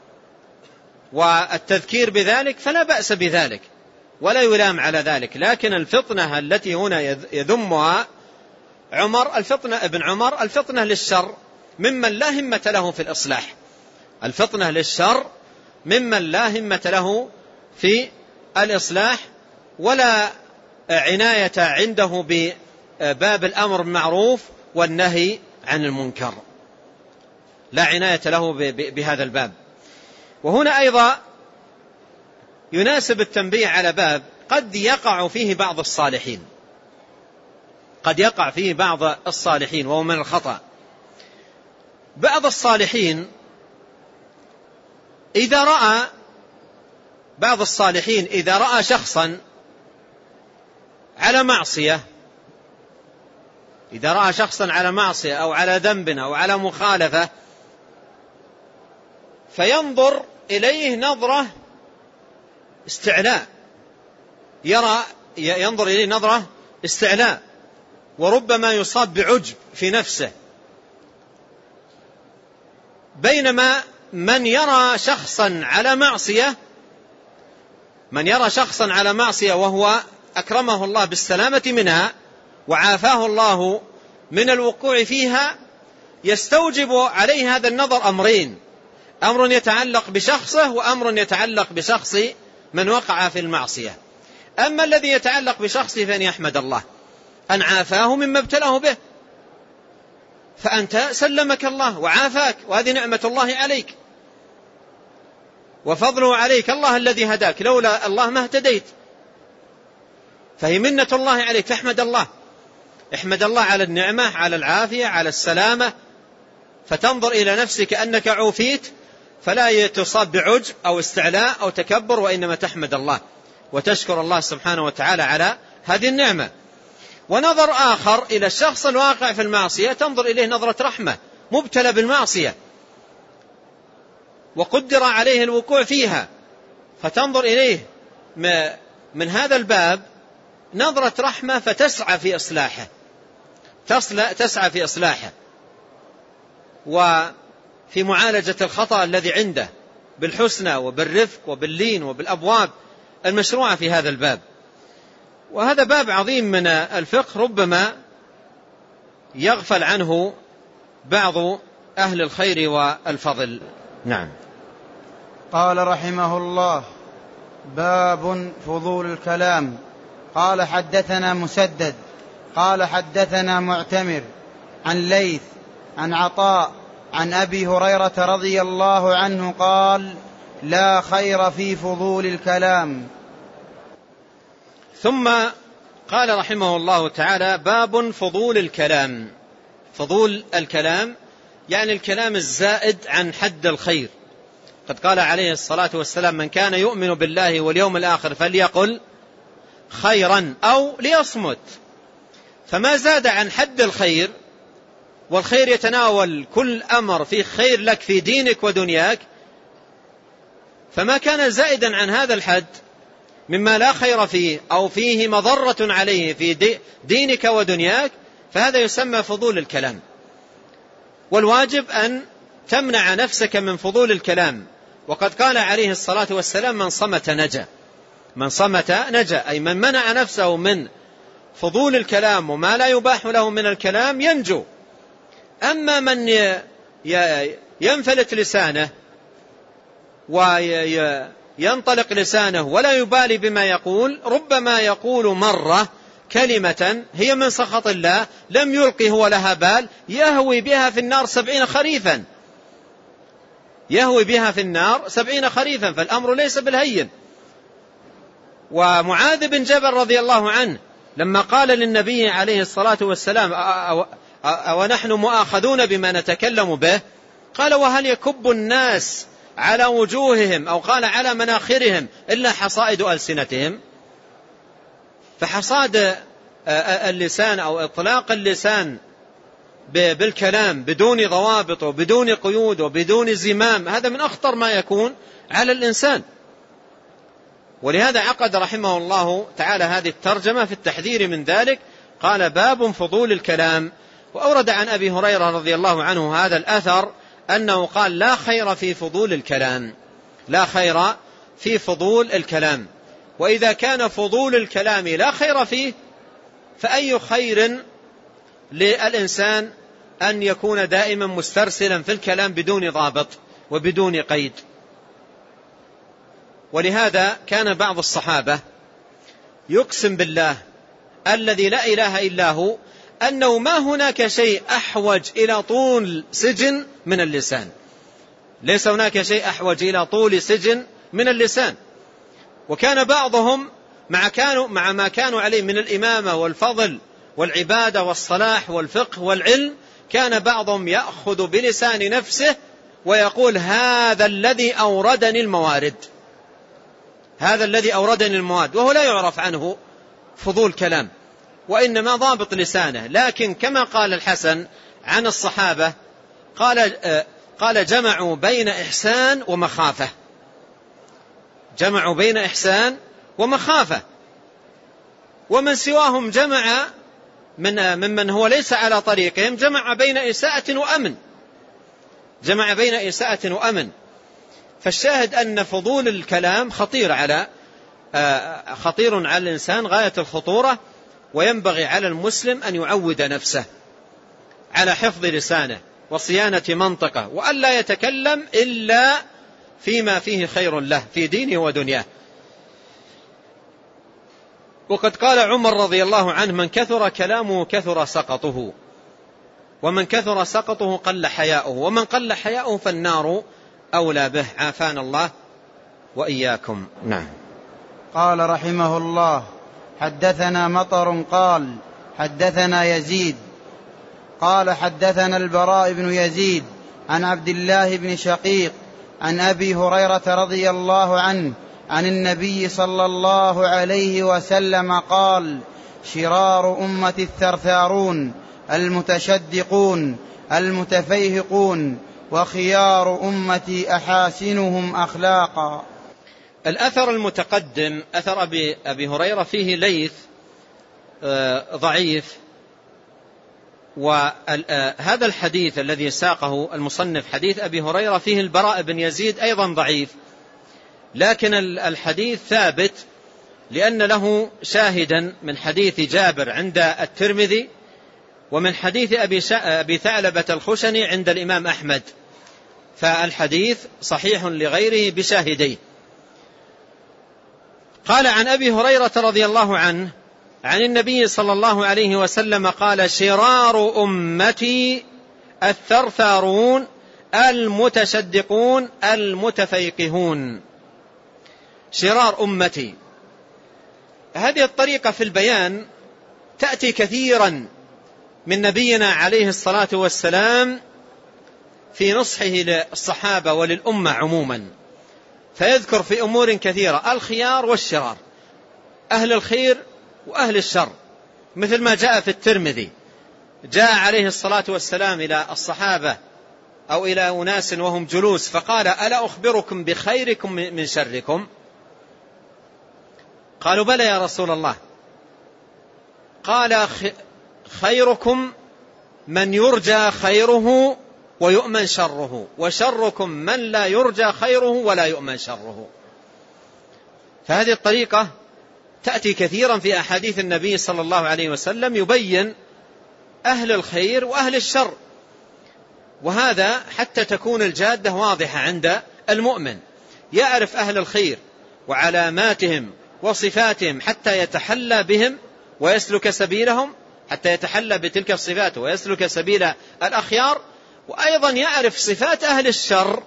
والتذكير بذلك، فلا بأس بذلك ولا يلام على ذلك. لكن الفطنة التي هنا يذمها ابن عمر الفطنة للشر ممن لا همة له في الإصلاح، الفطنة للشر ممن لا همة له في الإصلاح، ولا عناية عنده بباب الأمر بالمعروف والنهي عن المنكر، لا عناية له بهذا الباب. وهنا أيضا يناسب التنبيه على باب قد يقع فيه بعض الصالحين، قد يقع فيه بعض الصالحين وهو من الخطأ. بعض الصالحين إذا رأى شخصا على معصية، إذا رأى شخصا على معصية أو على ذنب أو على مخالفة، فينظر إليه نظرة استعلاء، ينظر إليه نظرة استعلاء، وربما يصاب بعجب في نفسه. بينما من يرى شخصا على معصية وهو أكرمه الله بالسلامة منها وعافاه الله من الوقوع فيها، يستوجب عليه هذا النظر أمرين: أمر يتعلق بشخصه، وأمر يتعلق بشخص من وقع في المعصية. أما الذي يتعلق بشخصه فأن يحمد الله أن عافاه مما ابتلاه به، فأنت سلمك الله وعافاك، وهذه نعمة الله عليك وفضله عليك، الله الذي هداك، لولا الله ما اهتديت، فهي منة الله عليك، فاحمد الله، احمد الله على النعمة، على العافية، على السلامة، فتنظر إلى نفسك أنك عوفيت، فلا تصاب بعجب أو استعلاء أو تكبر، وإنما تحمد الله وتشكر الله سبحانه وتعالى على هذه النعمة. ونظر آخر إلى الشخص الواقع في المعصية، تنظر إليه نظرة رحمة، مبتلى بالمعصية وقدر عليه الوقوع فيها، فتنظر إليه من هذا الباب نظرة رحمة، فتسعى في إصلاحه، تسعى في إصلاحه وفي معالجة الخطأ الذي عنده بالحسنى وبالرفق وباللين وبالأبواب المشروعة في هذا الباب. وهذا باب عظيم من الفقه، ربما يغفل عنه بعض أهل الخير والفضل. نعم. قال رحمه الله: باب فضول الكلام. قال حدثنا مسدد قال حدثنا معتمر عن ليث عن عطاء عن أبي هريرة رضي الله عنه قال: لا خير في فضول الكلام. ثم قال رحمه الله تعالى: باب فضول الكلام. فضول الكلام يعني الكلام الزائد عن حد الخير. قد قال عليه الصلاة والسلام: من كان يؤمن بالله واليوم الآخر فليقل خيرا أو ليصمت. فما زاد عن حد الخير، والخير يتناول كل أمر فيه خير لك في دينك ودنياك، فما كان زائدا عن هذا الحد مما لا خير فيه أو فيه مضرة عليه في دينك ودنياك، فهذا يسمى فضول الكلام. والواجب أن تمنع نفسك من فضول الكلام. وقد قال عليه الصلاة والسلام: من صمت نجا. من صمت نجا، أي من منع نفسه من فضول الكلام وما لا يباح له من الكلام ينجو. أما من ينفلت لسانه وينطلق لسانه ولا يبالي بما يقول، ربما يقول مرة كلمة هي من سخط الله لم يلقي هو لها بال، يهوي بها في النار 70 خريفا. يهوي بها في النار 70 خريفا، فالأمر ليس بالهين. ومعاذ بن جبل رضي الله عنه لما قال للنبي عليه الصلاة والسلام: ونحن مؤاخذون بما نتكلم به، قال: وهل يكب الناس على وجوههم، أو قال على مناخرهم، إلا حصائد ألسنتهم؟ فحصاد اللسان أو إطلاق اللسان بالكلام بدون ضوابط وبدون قيود وبدون زمام، هذا من أخطر ما يكون على الإنسان. ولهذا عقد رحمه الله تعالى هذه الترجمة في التحذير من ذلك. قال: باب فضول الكلام. وأورد عن أبي هريرة رضي الله عنه هذا الأثر أنه قال: لا خير في فضول الكلام. لا خير في فضول الكلام. وإذا كان فضول الكلام لا خير فيه، فأي خير للإنسان أن يكون دائما مسترسلا في الكلام بدون ضابط وبدون قيد. ولهذا كان بعض الصحابة يقسم بالله الذي لا إله إلا هو أنه ما هناك شيء أحوج إلى طول سجن من اللسان. ليس هناك شيء أحوج إلى طول سجن من اللسان. وكان بعضهم مع ما كانوا عليه من الإمامة والفضل والعبادة والصلاح والفقه والعلم، كان بعضهم يأخذ بلسان نفسه ويقول: هذا الذي أوردني الموارد، هذا الذي أوردني المواد، وهو لا يعرف عنه فضول كلام، وإنما ضابط لسانه. لكن كما قال الحسن عن الصحابة، قال: جمعوا بين إحسان ومخافة. جمعوا بين إحسان ومخافة. ومن سواهم جمع ممن هو ليس على طريقهم، جمع بين إساءة وأمن. جمع بين إساءة وأمن. فالشاهد أن فضول الكلام خطير على الإنسان غاية الخطورة، وينبغي على المسلم أن يعود نفسه على حفظ لسانه وصيانة منطقه، وألا يتكلم إلا فيما فيه خير له في دينه ودنياه. وقد قال عمر رضي الله عنه: من كثر كلامه كثر سقطه، ومن كثر سقطه قل حياؤه، ومن قل حياؤه فالنار أولى به. عافانا الله وإياكم. نعم. قال رحمه الله: حدثنا مطر قال حدثنا يزيد قال حدثنا البراء بن يزيد عن عبد الله بن شقيق عن أبي هريرة رضي الله عنه عن النبي صلى الله عليه وسلم قال: شرار أمة الثرثارون المتشدقون المتفيهقون، وخيار أمتي أحاسنهم أخلاقا. الأثر المتقدم أثر أبي هريرة فيه ليث ضعيف، وهذا الحديث الذي ساقه المصنف حديث أبي هريرة فيه البراء بن يزيد أيضا ضعيف، لكن الحديث ثابت لأن له شاهدا من حديث جابر عند الترمذي، ومن حديث أبي ثعلبة الخشني عند الإمام أحمد، فالحديث صحيح لغيره بشاهديه. قال عن أبي هريرة رضي الله عنه عن النبي صلى الله عليه وسلم قال: شرار أمتي الثرثارون المتشدقون المتفيقهون. شرار أمتي، هذه الطريقة في البيان تأتي كثيرا من نبينا عليه الصلاة والسلام في نصحه للصحابة وللأمة عموما، فيذكر في أمور كثيرة الخيار والشرار، أهل الخير وأهل الشر، مثل ما جاء في الترمذي: جاء عليه الصلاة والسلام إلى الصحابة أو إلى أناس وهم جلوس فقال: ألا أخبركم بخيركم من شركم؟ قالوا: بلى يا رسول الله. قال: خيركم من يرجى خيره ويؤمن شره، وشركم من لا يرجى خيره ولا يؤمن شره. فهذه الطريقة تأتي كثيرا في أحاديث النبي صلى الله عليه وسلم يبين أهل الخير وأهل الشر، وهذا حتى تكون الجادة واضحة عند المؤمن، يعرف أهل الخير وعلاماتهم وصفاتهم حتى يتحلى بهم ويسلك سبيلهم، حتى يتحلى بتلك الصفات ويسلك سبيل الأخيار، وأيضا يعرف صفات أهل الشر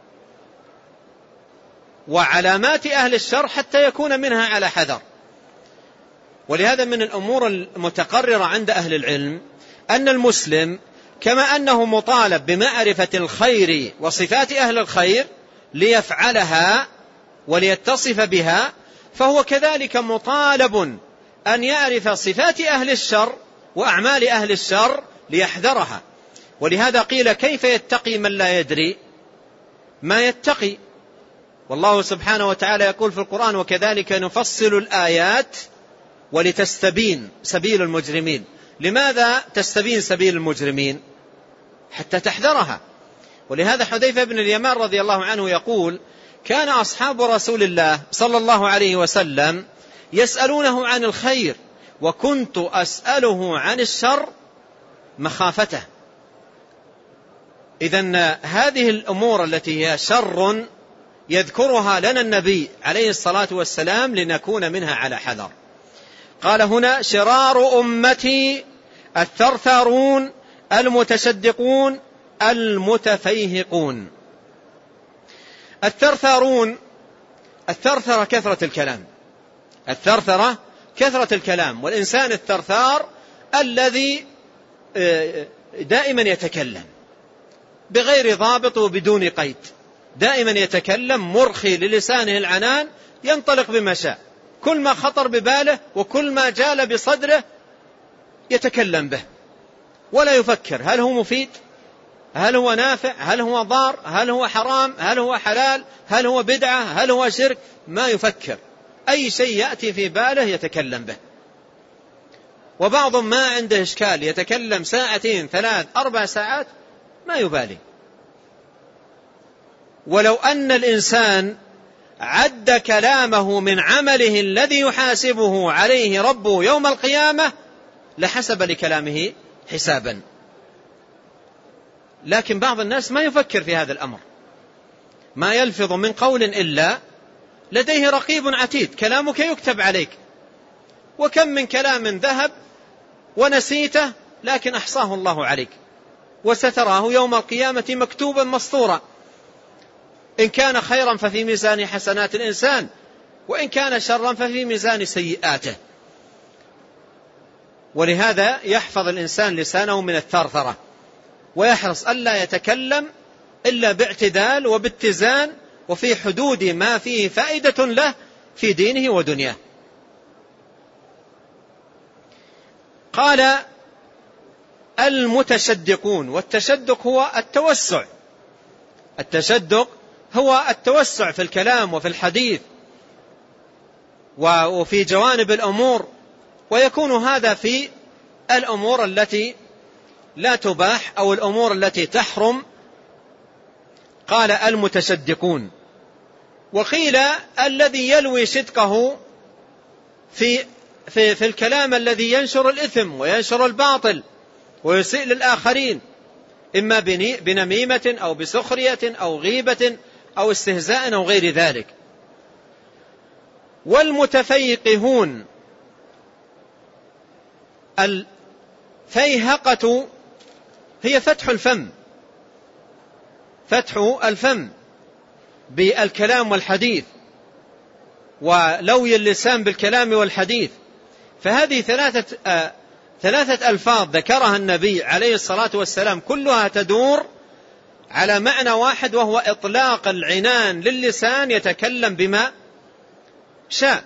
وعلامات أهل الشر حتى يكون منها على حذر. ولهذا من الأمور المتقررة عند أهل العلم أن المسلم كما أنه مطالب بمعرفة الخير وصفات أهل الخير ليفعلها وليتصف بها، فهو كذلك مطالب أن يعرف صفات أهل الشر وأعمال أهل الشر ليحذرها. ولهذا قيل: كيف يتقي من لا يدري ما يتقي؟ والله سبحانه وتعالى يقول في القرآن: وكذلك نفصل الآيات ولتستبين سبيل المجرمين. لماذا تستبين سبيل المجرمين؟ حتى تحذرها. ولهذا حذيفة بن اليمان رضي الله عنه يقول: كان أصحاب رسول الله صلى الله عليه وسلم يسألونه عن الخير وكنت أسأله عن الشر مخافته. إذن هذه الأمور التي هي شر يذكرها لنا النبي عليه الصلاة والسلام لنكون منها على حذر. قال هنا: شرار أمتي الثرثارون المتشدقون المتفيهقون. الثرثارون، الثرثرة كثرة الكلام، الثرثرة كثرة الكلام، والإنسان الثرثار الذي دائما يتكلم بغير ضابط وبدون قيد، دائما يتكلم مرخي للسانه العنان، ينطلق بما شاء، كل ما خطر بباله وكل ما جال بصدره يتكلم به ولا يفكر هل هو مفيد، هل هو نافع، هل هو ضار، هل هو حرام، هل هو حلال، هل هو بدعة، هل هو شرك، ما يفكر، أي شيء يأتي في باله يتكلم به. وبعضهم ما عنده إشكال يتكلم ساعتين 3 4 ساعات ما يبالي. ولو أن الإنسان عد كلامه من عمله الذي يحاسبه عليه ربه يوم القيامة لحسب لكلامه حسابا. لكن بعض الناس ما يفكر في هذا الأمر، ما يلفظ من قول إلا لديه رقيب عتيد، كلامك يكتب عليك، وكم من كلام ذهب ونسيته لكن أحصاه الله عليك وستراه يوم القيامة مكتوبا مسطورا، إن كان خيرا ففي ميزان حسنات الإنسان وإن كان شرا ففي ميزان سيئاته. ولهذا يحفظ الإنسان لسانه من الثرثرة ويحرص ألا يتكلم إلا باعتدال وباتزان وفي حدود ما فيه فائدة له في دينه ودنياه. قال: المتشدقون، والتشدق هو التوسع، التشدق هو التوسع في الكلام وفي الحديث وفي جوانب الأمور، ويكون هذا في الأمور التي لا تباح أو الأمور التي تحرم. قال: المتشدقون. وقيل: الذي يلوي صدقه في الكلام الذي ينشر الإثم وينشر الباطل ويسيء للآخرين، إما بنميمة أو بسخرية أو غيبة أو استهزاء أو غير ذلك. والمتفيقهون، الفيهقة هي فتح الفم بالكلام والحديث، ولوي اللسان بالكلام والحديث. فهذه ثلاثة ألفاظ ذكرها النبي عليه الصلاة والسلام، كلها تدور على معنى واحد، وهو إطلاق العنان للسان يتكلم بما شاء،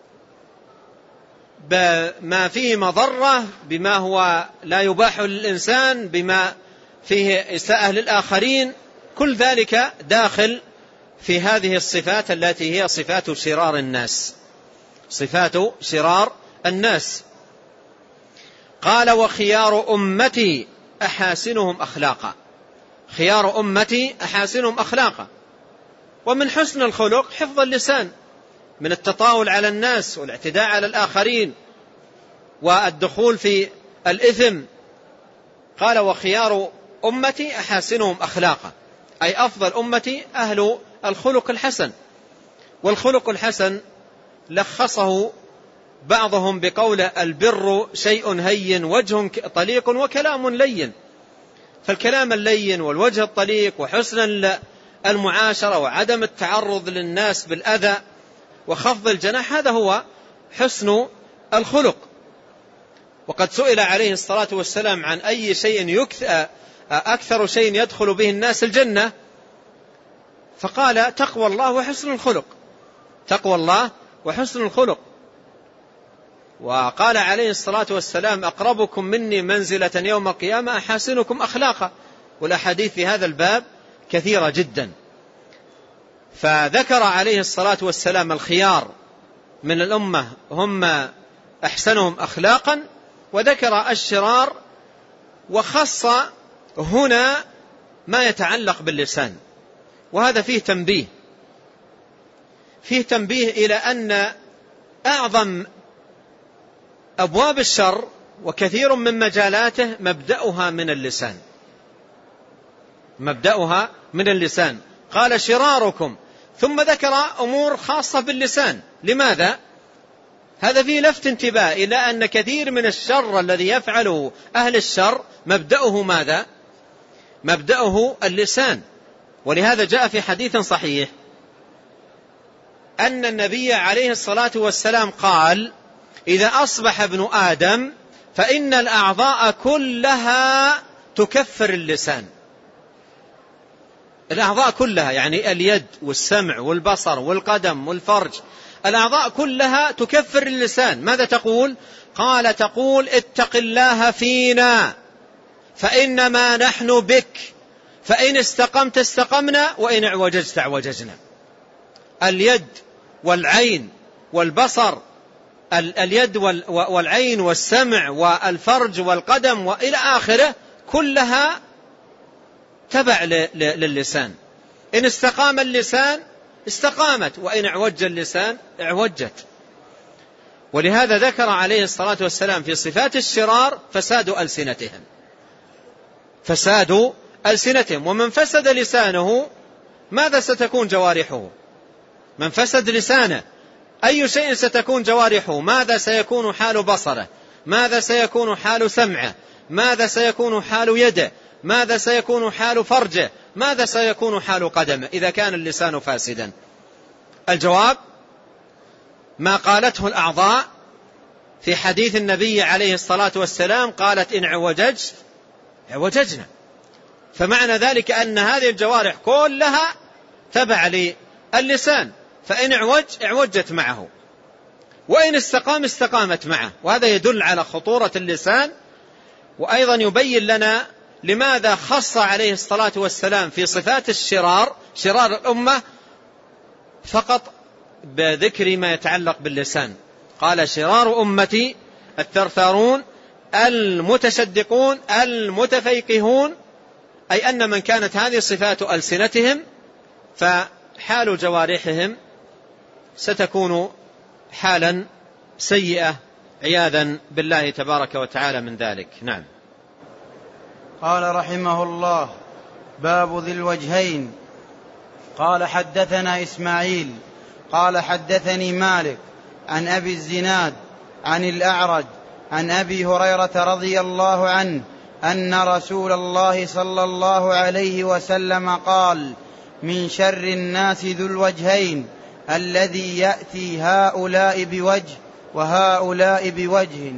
بما فيه مضرة، بما هو لا يباح للإنسان، بما فيه إساءة للآخرين. كل ذلك داخل في هذه الصفات التي هي صفات شرار الناس، صفات شرار الناس. قال: وخيار أمتي أحاسنهم أخلاقا. خيار أمتي أحاسنهم أخلاقا. ومن حسن الخلق حفظ اللسان من التطاول على الناس والاعتداء على الآخرين والدخول في الإثم. قال: وخيار أمتي أحاسنهم أخلاقا، أي أفضل أمتي أهل الخلق الحسن. والخلق الحسن لخصه بعضهم بقوله: البر شيء هين وجه طليق وكلام لين. فالكلام اللين والوجه الطليق وحسن المعاشرة وعدم التعرض للناس بالأذى وخفض الجناح، هذا هو حسن الخلق. وقد سئل عليه الصلاة والسلام عن أي شيء أكثر شيء يدخل به الناس الجنة، فقال: تقوى الله وحسن الخلق. تقوى الله وحسن الخلق. وقال عليه الصلاة والسلام: أقربكم مني منزلة يوم القيامة أحاسنكم أخلاقا. والأحاديث في هذا الباب كثيرة جدا. فذكر عليه الصلاة والسلام الخيار من الأمة هم أحسنهم أخلاقا، وذكر الشرار، وخص هنا ما يتعلق باللسان. وهذا فيه تنبيه إلى أن أعظم أبواب الشر وكثير من مجالاته مبدأها من اللسان. قال: شراركم، ثم ذكر أمور خاصة باللسان. لماذا؟ هذا فيه لفت انتباه إلى أن كثير من الشر الذي يفعله أهل الشر مبدأه ماذا؟ مبدأه اللسان. ولهذا جاء في حديث صحيح أن النبي عليه الصلاة والسلام قال: إذا أصبح ابن آدم فإن الأعضاء كلها تكفر اللسان. الأعضاء كلها، يعني اليد والسمع والبصر والقدم والفرج، الأعضاء كلها تكفر اللسان. ماذا تقول؟ قال: تقول: اتق الله فينا فإنما نحن بك، فإن استقمت استقمنا وإن اعوججت اعوججنا. اليد والعين والبصر، اليد والعين والسمع والفرج والقدم وإلى آخره، كلها تبع للسان. إن استقام اللسان استقامت، وإن اعوج اللسان اعوجت. ولهذا ذكر عليه الصلاة والسلام في صفات الشرار فساد ألسنتهم. ومن فسد لسانه ماذا ستكون جوارحه؟ من فسد لسانه أي شيء ستكون جوارحه؟ ماذا سيكون حال بصره؟ ماذا سيكون حال سمعه؟ ماذا سيكون حال يده؟ ماذا سيكون حال فرجه؟ ماذا سيكون حال قدمه إذا كان اللسان فاسدا؟ الجواب: ما قالته الأعضاء في حديث النبي عليه الصلاة والسلام، قالت: إن اعوججت اعوججنا. فمعنى ذلك أن هذه الجوارح كلها تبع للسان، فإن اعوجت معه، وإن استقام استقامت معه. وهذا يدل على خطورة اللسان، وأيضا يبين لنا لماذا خص عليه الصلاة والسلام في صفات شرار الأمة فقط بذكر ما يتعلق باللسان. قال: شرار أمتي الثرثارون المتشدقون المتفيقهون، أي أن من كانت هذه صفات ألسنتهم فحال جوارحهم ستكون حالا سيئة عياذا بالله تبارك وتعالى من ذلك. نعم. قال رحمه الله: باب ذي الوجهين. قال حدثنا إسماعيل قال حدثني مالك عن أبي الزناد عن الأعرج عن أبي هريرة رضي الله عنه أن رسول الله صلى الله عليه وسلم قال: من شر الناس ذو الوجهين الذي يأتي هؤلاء بوجه وهؤلاء بوجه.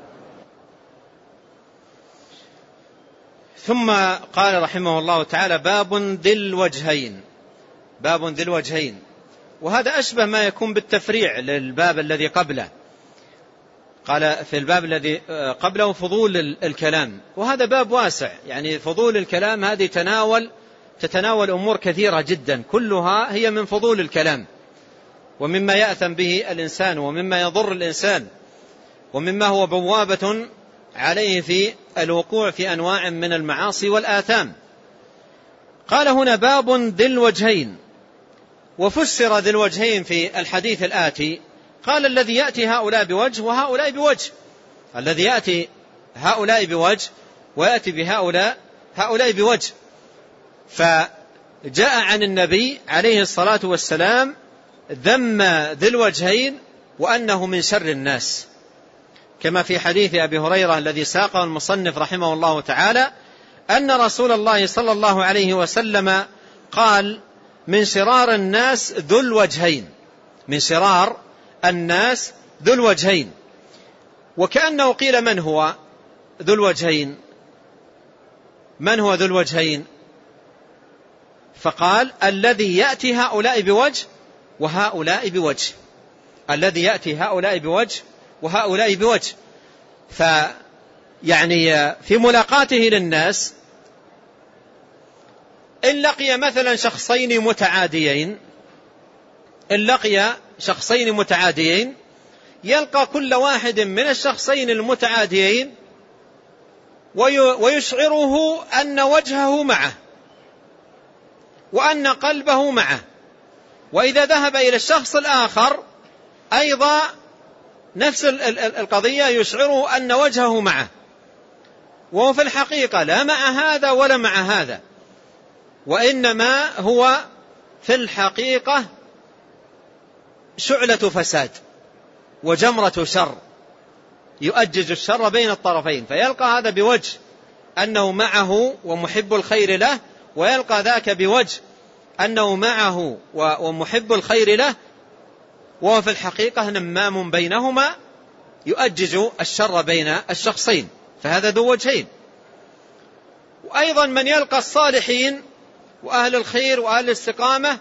ثم قال رحمه الله تعالى: باب ذي الوجهين. باب ذي الوجهين، وهذا أشبه ما يكون بالتفريع للباب الذي قبله. قال في الباب الذي قبله فضول الكلام، وهذا باب واسع، يعني فضول الكلام هذه تتناول أمور كثيرة جدا، كلها هي من فضول الكلام، ومما يأثم به الإنسان، ومما يضر الإنسان، ومما هو بوابة عليه في الوقوع في أنواع من المعاصي والآثام. قال هنا: باب ذي الوجهين. وفسر ذي الوجهين في الحديث الآتي، قال: الذي يأتي هؤلاء بوجه وهؤلاء بوجه. الذي يأتي هؤلاء بوجه ويأتي بهؤلاء بوجه. فجاء عن النبي عليه الصلاة والسلام ذم ذي الوجهين وأنه من شر الناس، كما في حديث أبي هريرة الذي ساقه المصنف رحمه الله تعالى، أن رسول الله صلى الله عليه وسلم قال: من شرار الناس ذو الوجهين. من شرار الناس ذو الوجهين. وكأنه قيل: من هو ذو الوجهين؟ من هو ذو الوجهين؟ فقال: الذي يأتي هؤلاء بوجه وهؤلاء بوجه. الذي يأتي هؤلاء بوجه وهؤلاء بوجه. فيعني في ملاقاته للناس، إن لقي مثلا شخصين متعاديين يلقى كل واحد من الشخصين المتعاديين ويشعره أن وجهه معه وأن قلبه معه. وإذا ذهب إلى الشخص الآخر أيضا نفس القضية، يشعره أن وجهه معه، وهو في الحقيقة لا مع هذا ولا مع هذا، وإنما هو في الحقيقة شعلة فساد وجمرة شر، يؤجج الشر بين الطرفين. فيلقى هذا بوجه أنه معه ومحب الخير له، ويلقى ذاك بوجه أنه معه ومحب الخير له، وهو في الحقيقة نمام بينهما يؤجج الشر بين الشخصين. فهذا ذو وجهين. وأيضا من يلقى الصالحين وأهل الخير وأهل الاستقامة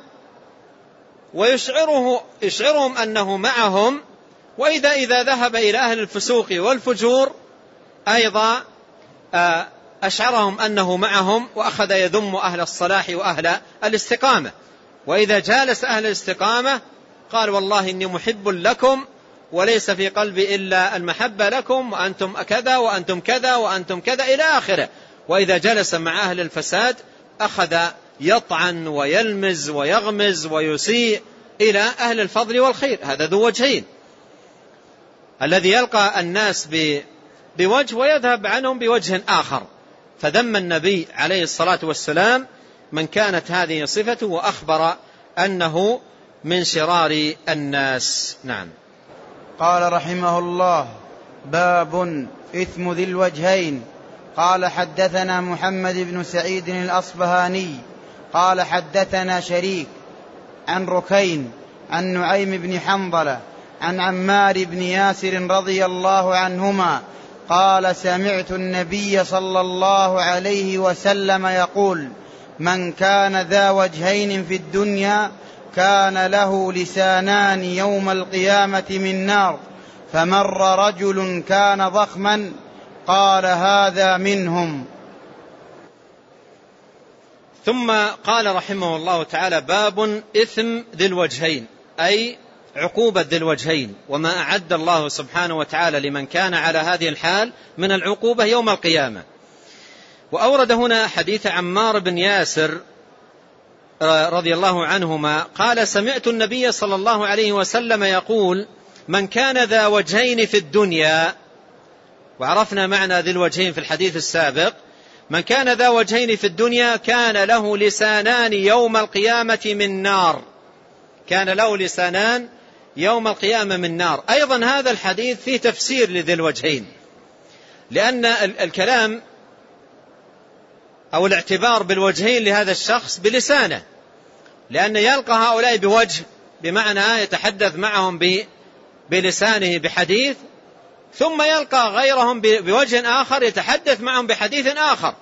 ويشعرهم أنه معهم، وإذا ذهب إلى أهل الفسوق والفجور أيضا أشعرهم أنه معهم، وأخذ يذم أهل الصلاح وأهل الاستقامة. وإذا جالس أهل الاستقامة قال: والله إني محب لكم وليس في قلبي إلا المحبة لكم، وأنتم كذا وأنتم كذا وأنتم كذا إلى آخره. وإذا جلس مع أهل الفساد أخذ يطعن ويلمز ويغمز ويسيء إلى أهل الفضل والخير. هذا ذو وجهين، الذي يلقى الناس بوجه ويذهب عنهم بوجه آخر. فذم النبي عليه الصلاة والسلام من كانت هذه صفته، وأخبر أنه من شرار الناس. نعم. قال رحمه الله: باب إثم ذي الوجهين. قال حدثنا محمد بن سعيد الأصبهاني قال حدثنا شريك عن ركين عن نعيم بن حنظلة عن عمار بن ياسر رضي الله عنهما قال: سمعت النبي صلى الله عليه وسلم يقول: من كان ذا وجهين في الدنيا كان له لسانان يوم القيامة من نار، فمر رجل كان ضخما قال: هذا منهم. ثم قال رحمه الله تعالى: باب إثم ذي الوجهين، أي عقوبة ذي الوجهين، وما أعد الله سبحانه وتعالى لمن كان على هذه الحال من العقوبة يوم القيامة. وأورد هنا حديث عمار بن ياسر رضي الله عنهما قال: سمعت النبي صلى الله عليه وسلم يقول: من كان ذا وجهين في الدنيا. وعرفنا معنى ذي الوجهين في الحديث السابق، من كان ذا وجهين في الدنيا كان له لسانان يوم القيامة من نار. كان له لسانان يوم القيامة من نار. أيضا هذا الحديث فيه تفسير لذي الوجهين، لأن الكلام أو الاعتبار بالوجهين لهذا الشخص بلسانه، لأن يلقى هؤلاء بوجه بمعنى يتحدث معهم بلسانه بحديث، ثم يلقى غيرهم بوجه آخر يتحدث معهم بحديث آخر.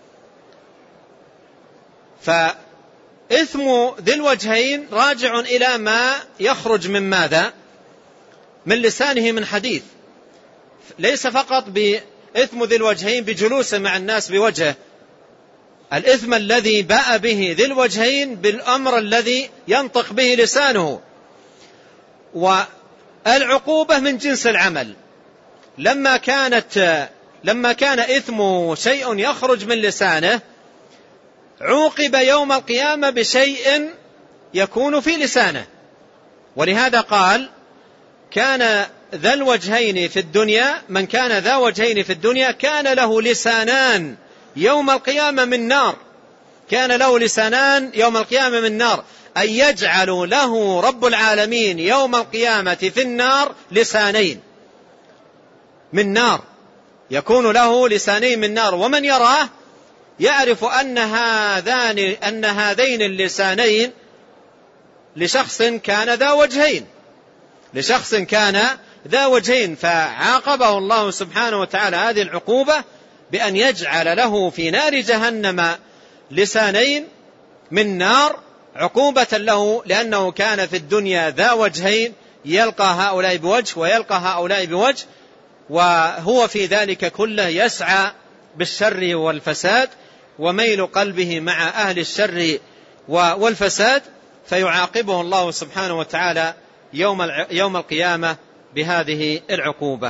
فإثم ذي الوجهين راجع إلى ما يخرج من ماذا؟ من لسانه من حديث، ليس فقط بإثم ذي الوجهين بجلوسه مع الناس بوجهه. الإثم الذي باء به ذي الوجهين بالأمر الذي ينطق به لسانه. والعقوبة من جنس العمل. لما كان إثم شيء يخرج من لسانه عوقب يوم القيامة بشيء يكون في لسانه. ولهذا قال كان ذا الوجهين في الدنيا، من كان ذا وجهين في الدنيا كان له لسانان يوم القيامة من نار. كان له لسانان يوم القيامة من نار، أي يجعل له رب العالمين يوم القيامة في النار لسانين من نار، يكون له لسانين من نار. ومن يراه يعرف أن هذين اللسانين لشخص كان ذا وجهين، فعاقبه الله سبحانه وتعالى هذه العقوبة بأن يجعل له في نار جهنم لسانين من نار عقوبة له، لأنه كان في الدنيا ذا وجهين، يلقى هؤلاء بوجه ويلقى هؤلاء بوجه، وهو في ذلك كله يسعى بالشر والفساد وميل قلبه مع أهل الشر والفساد، فيعاقبه الله سبحانه وتعالى يوم القيامة بهذه العقوبة.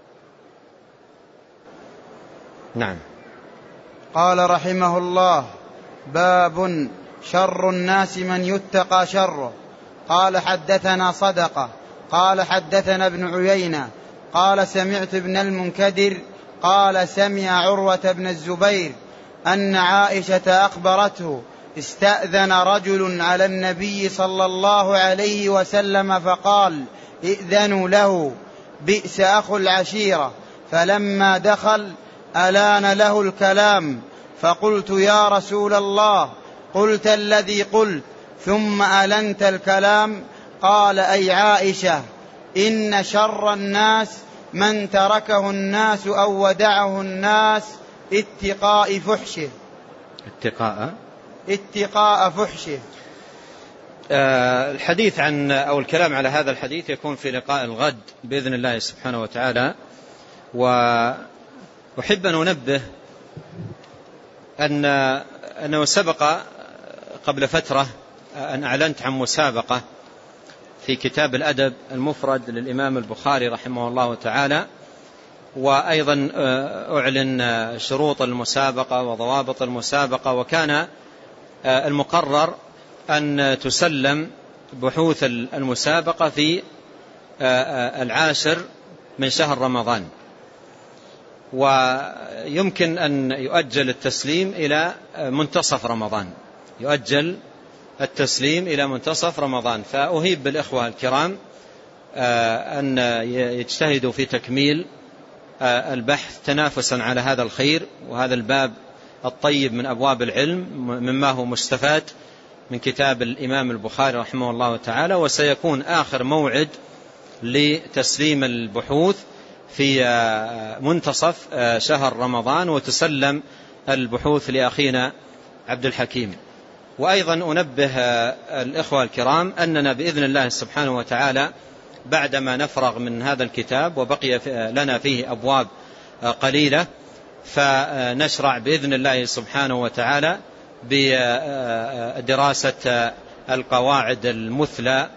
نعم. قال رحمه الله: باب شر الناس من يتقى شره. قال حدثنا صدقة قال حدثنا ابن عيينة قال سمعت ابن المنكدر قال سمع عروة بن الزبير أن عائشة أخبرته استأذن رجل على النبي صلى الله عليه وسلم فقال: ائذنوا له، بئس أخو العشيرة. فلما دخل ألان له الكلام، فقلت: يا رسول الله، قلت الذي قلت ثم ألنت الكلام؟ قال: أي عائشة، إن شر الناس من تركه الناس أو ودعه الناس اتقاء فحشه. اتقاء فحشه. الحديث عن أو الكلام على هذا الحديث يكون في لقاء الغد بإذن الله سبحانه وتعالى. وأحب أن أنبه أنه سبق قبل فترة أن أعلنت عن مسابقة في كتاب الأدب المفرد للإمام البخاري رحمه الله تعالى، وأيضا أعلن شروط المسابقة وضوابط المسابقة. وكان المقرر أن تسلم بحوث المسابقة في 10 من شهر رمضان، ويمكن أن يؤجل التسليم إلى منتصف رمضان. فأهيب بالإخوة الكرام أن يجتهدوا في تكميل البحث تنافسا على هذا الخير وهذا الباب الطيب من أبواب العلم مما هو مستفاد من كتاب الإمام البخاري رحمه الله تعالى. وسيكون آخر موعد لتسليم البحوث في منتصف شهر رمضان، وتسلم البحوث لأخينا عبد الحكيم. وأيضا أنبه الإخوة الكرام أننا بإذن الله سبحانه وتعالى بعدما نفرغ من هذا الكتاب وبقي لنا فيه أبواب قليلة، فنشرع بإذن الله سبحانه وتعالى بدراسة القواعد المثلى،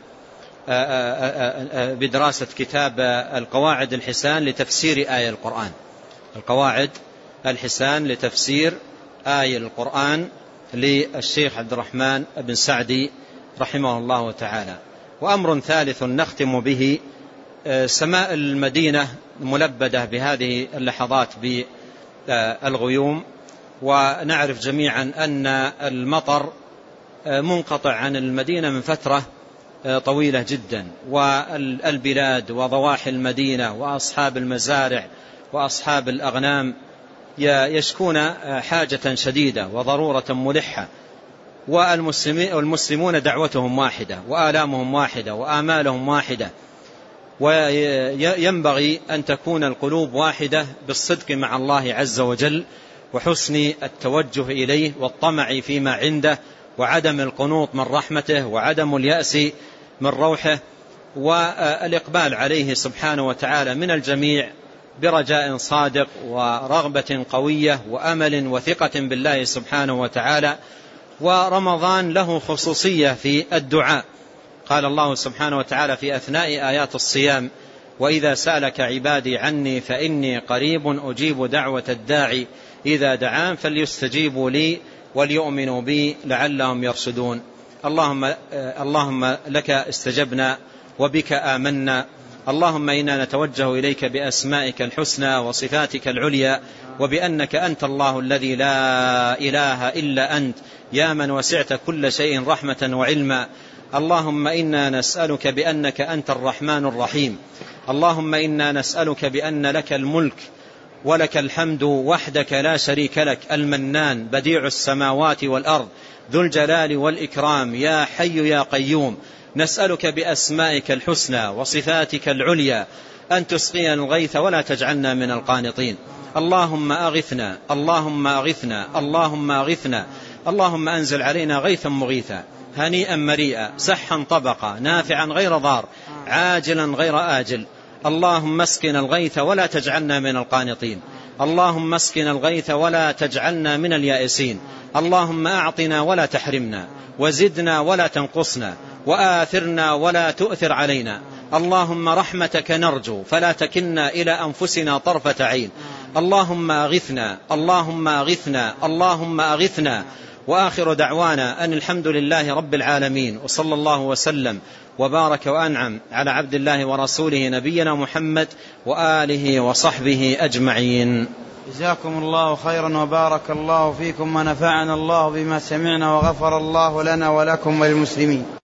بدراسة كتاب القواعد الحسان لتفسير آية القرآن، القواعد الحسان لتفسير آية القرآن للشيخ عبد الرحمن بن سعدي رحمه الله تعالى. وأمر ثالث نختم به: سماء المدينة ملبدة بهذه اللحظات بالغيوم، ونعرف جميعا أن المطر منقطع عن المدينة من فترة طويلة جدا، والبلاد وضواحي المدينة وأصحاب المزارع وأصحاب الأغنام يشكون حاجة شديدة وضرورة ملحة، والمسلمون دعوتهم واحدة وآلامهم واحدة وآمالهم واحدة، وينبغي أن تكون القلوب واحدة بالصدق مع الله عز وجل وحسن التوجه إليه والطمع فيما عنده وعدم القنوط من رحمته وعدم اليأس من روحه، والإقبال عليه سبحانه وتعالى من الجميع برجاء صادق ورغبة قوية وأمل وثقة بالله سبحانه وتعالى. ورمضان له خصوصية في الدعاء، قال الله سبحانه وتعالى في أثناء آيات الصيام: وإذا سألك عبادي عني فإني قريب أجيب دعوة الداعي إذا دعان فليستجيبوا لي وليؤمنوا بي لعلهم يرشدون. اللهم لك استجبنا وبك آمنا، اللهم إنا نتوجه إليك بأسمائك الحسنى وصفاتك العليا، وبأنك أنت الله الذي لا إله إلا أنت، يا من وسعت كل شيء رحمة وعلما. اللهم إنا نسألك بأنك أنت الرحمن الرحيم، اللهم إنا نسألك بأن لك الملك ولك الحمد وحدك لا شريك لك، المنان بديع السماوات والأرض ذو الجلال والإكرام، يا حي يا قيوم. نسألك بأسمائك الحسنى وصفاتك العليا أن تسقينا الغيث ولا تجعلنا من القانطين. اللهم أغثنا، اللهم أغثنا، اللهم أغثنا، اللهم أنزل علينا غيثا مغيثا هنيئا مريئا سحا طبقا نافعا غير ضار عاجلا غير آجل. اللهم اسقنا الغيث ولا تجعلنا من القانطين، اللهم اسقنا الغيث ولا تجعلنا من اليائسين. اللهم أعطنا ولا تحرمنا، وزدنا ولا تنقصنا، وآثرنا ولا تؤثر علينا. اللهم رحمتك نرجو فلا تكلنا إلى أنفسنا طرفة عين. اللهم أغثنا، اللهم أغثنا، اللهم أغثنا. وآخر دعوانا أن الحمد لله رب العالمين، وصلى الله وسلم وبارك وأنعم على عبد الله ورسوله نبينا محمد وآله وصحبه أجمعين. جزاكم الله خيرا وبارك الله فيكم ونفعنا الله بما سمعنا وغفر الله لنا ولكم وللمسلمين.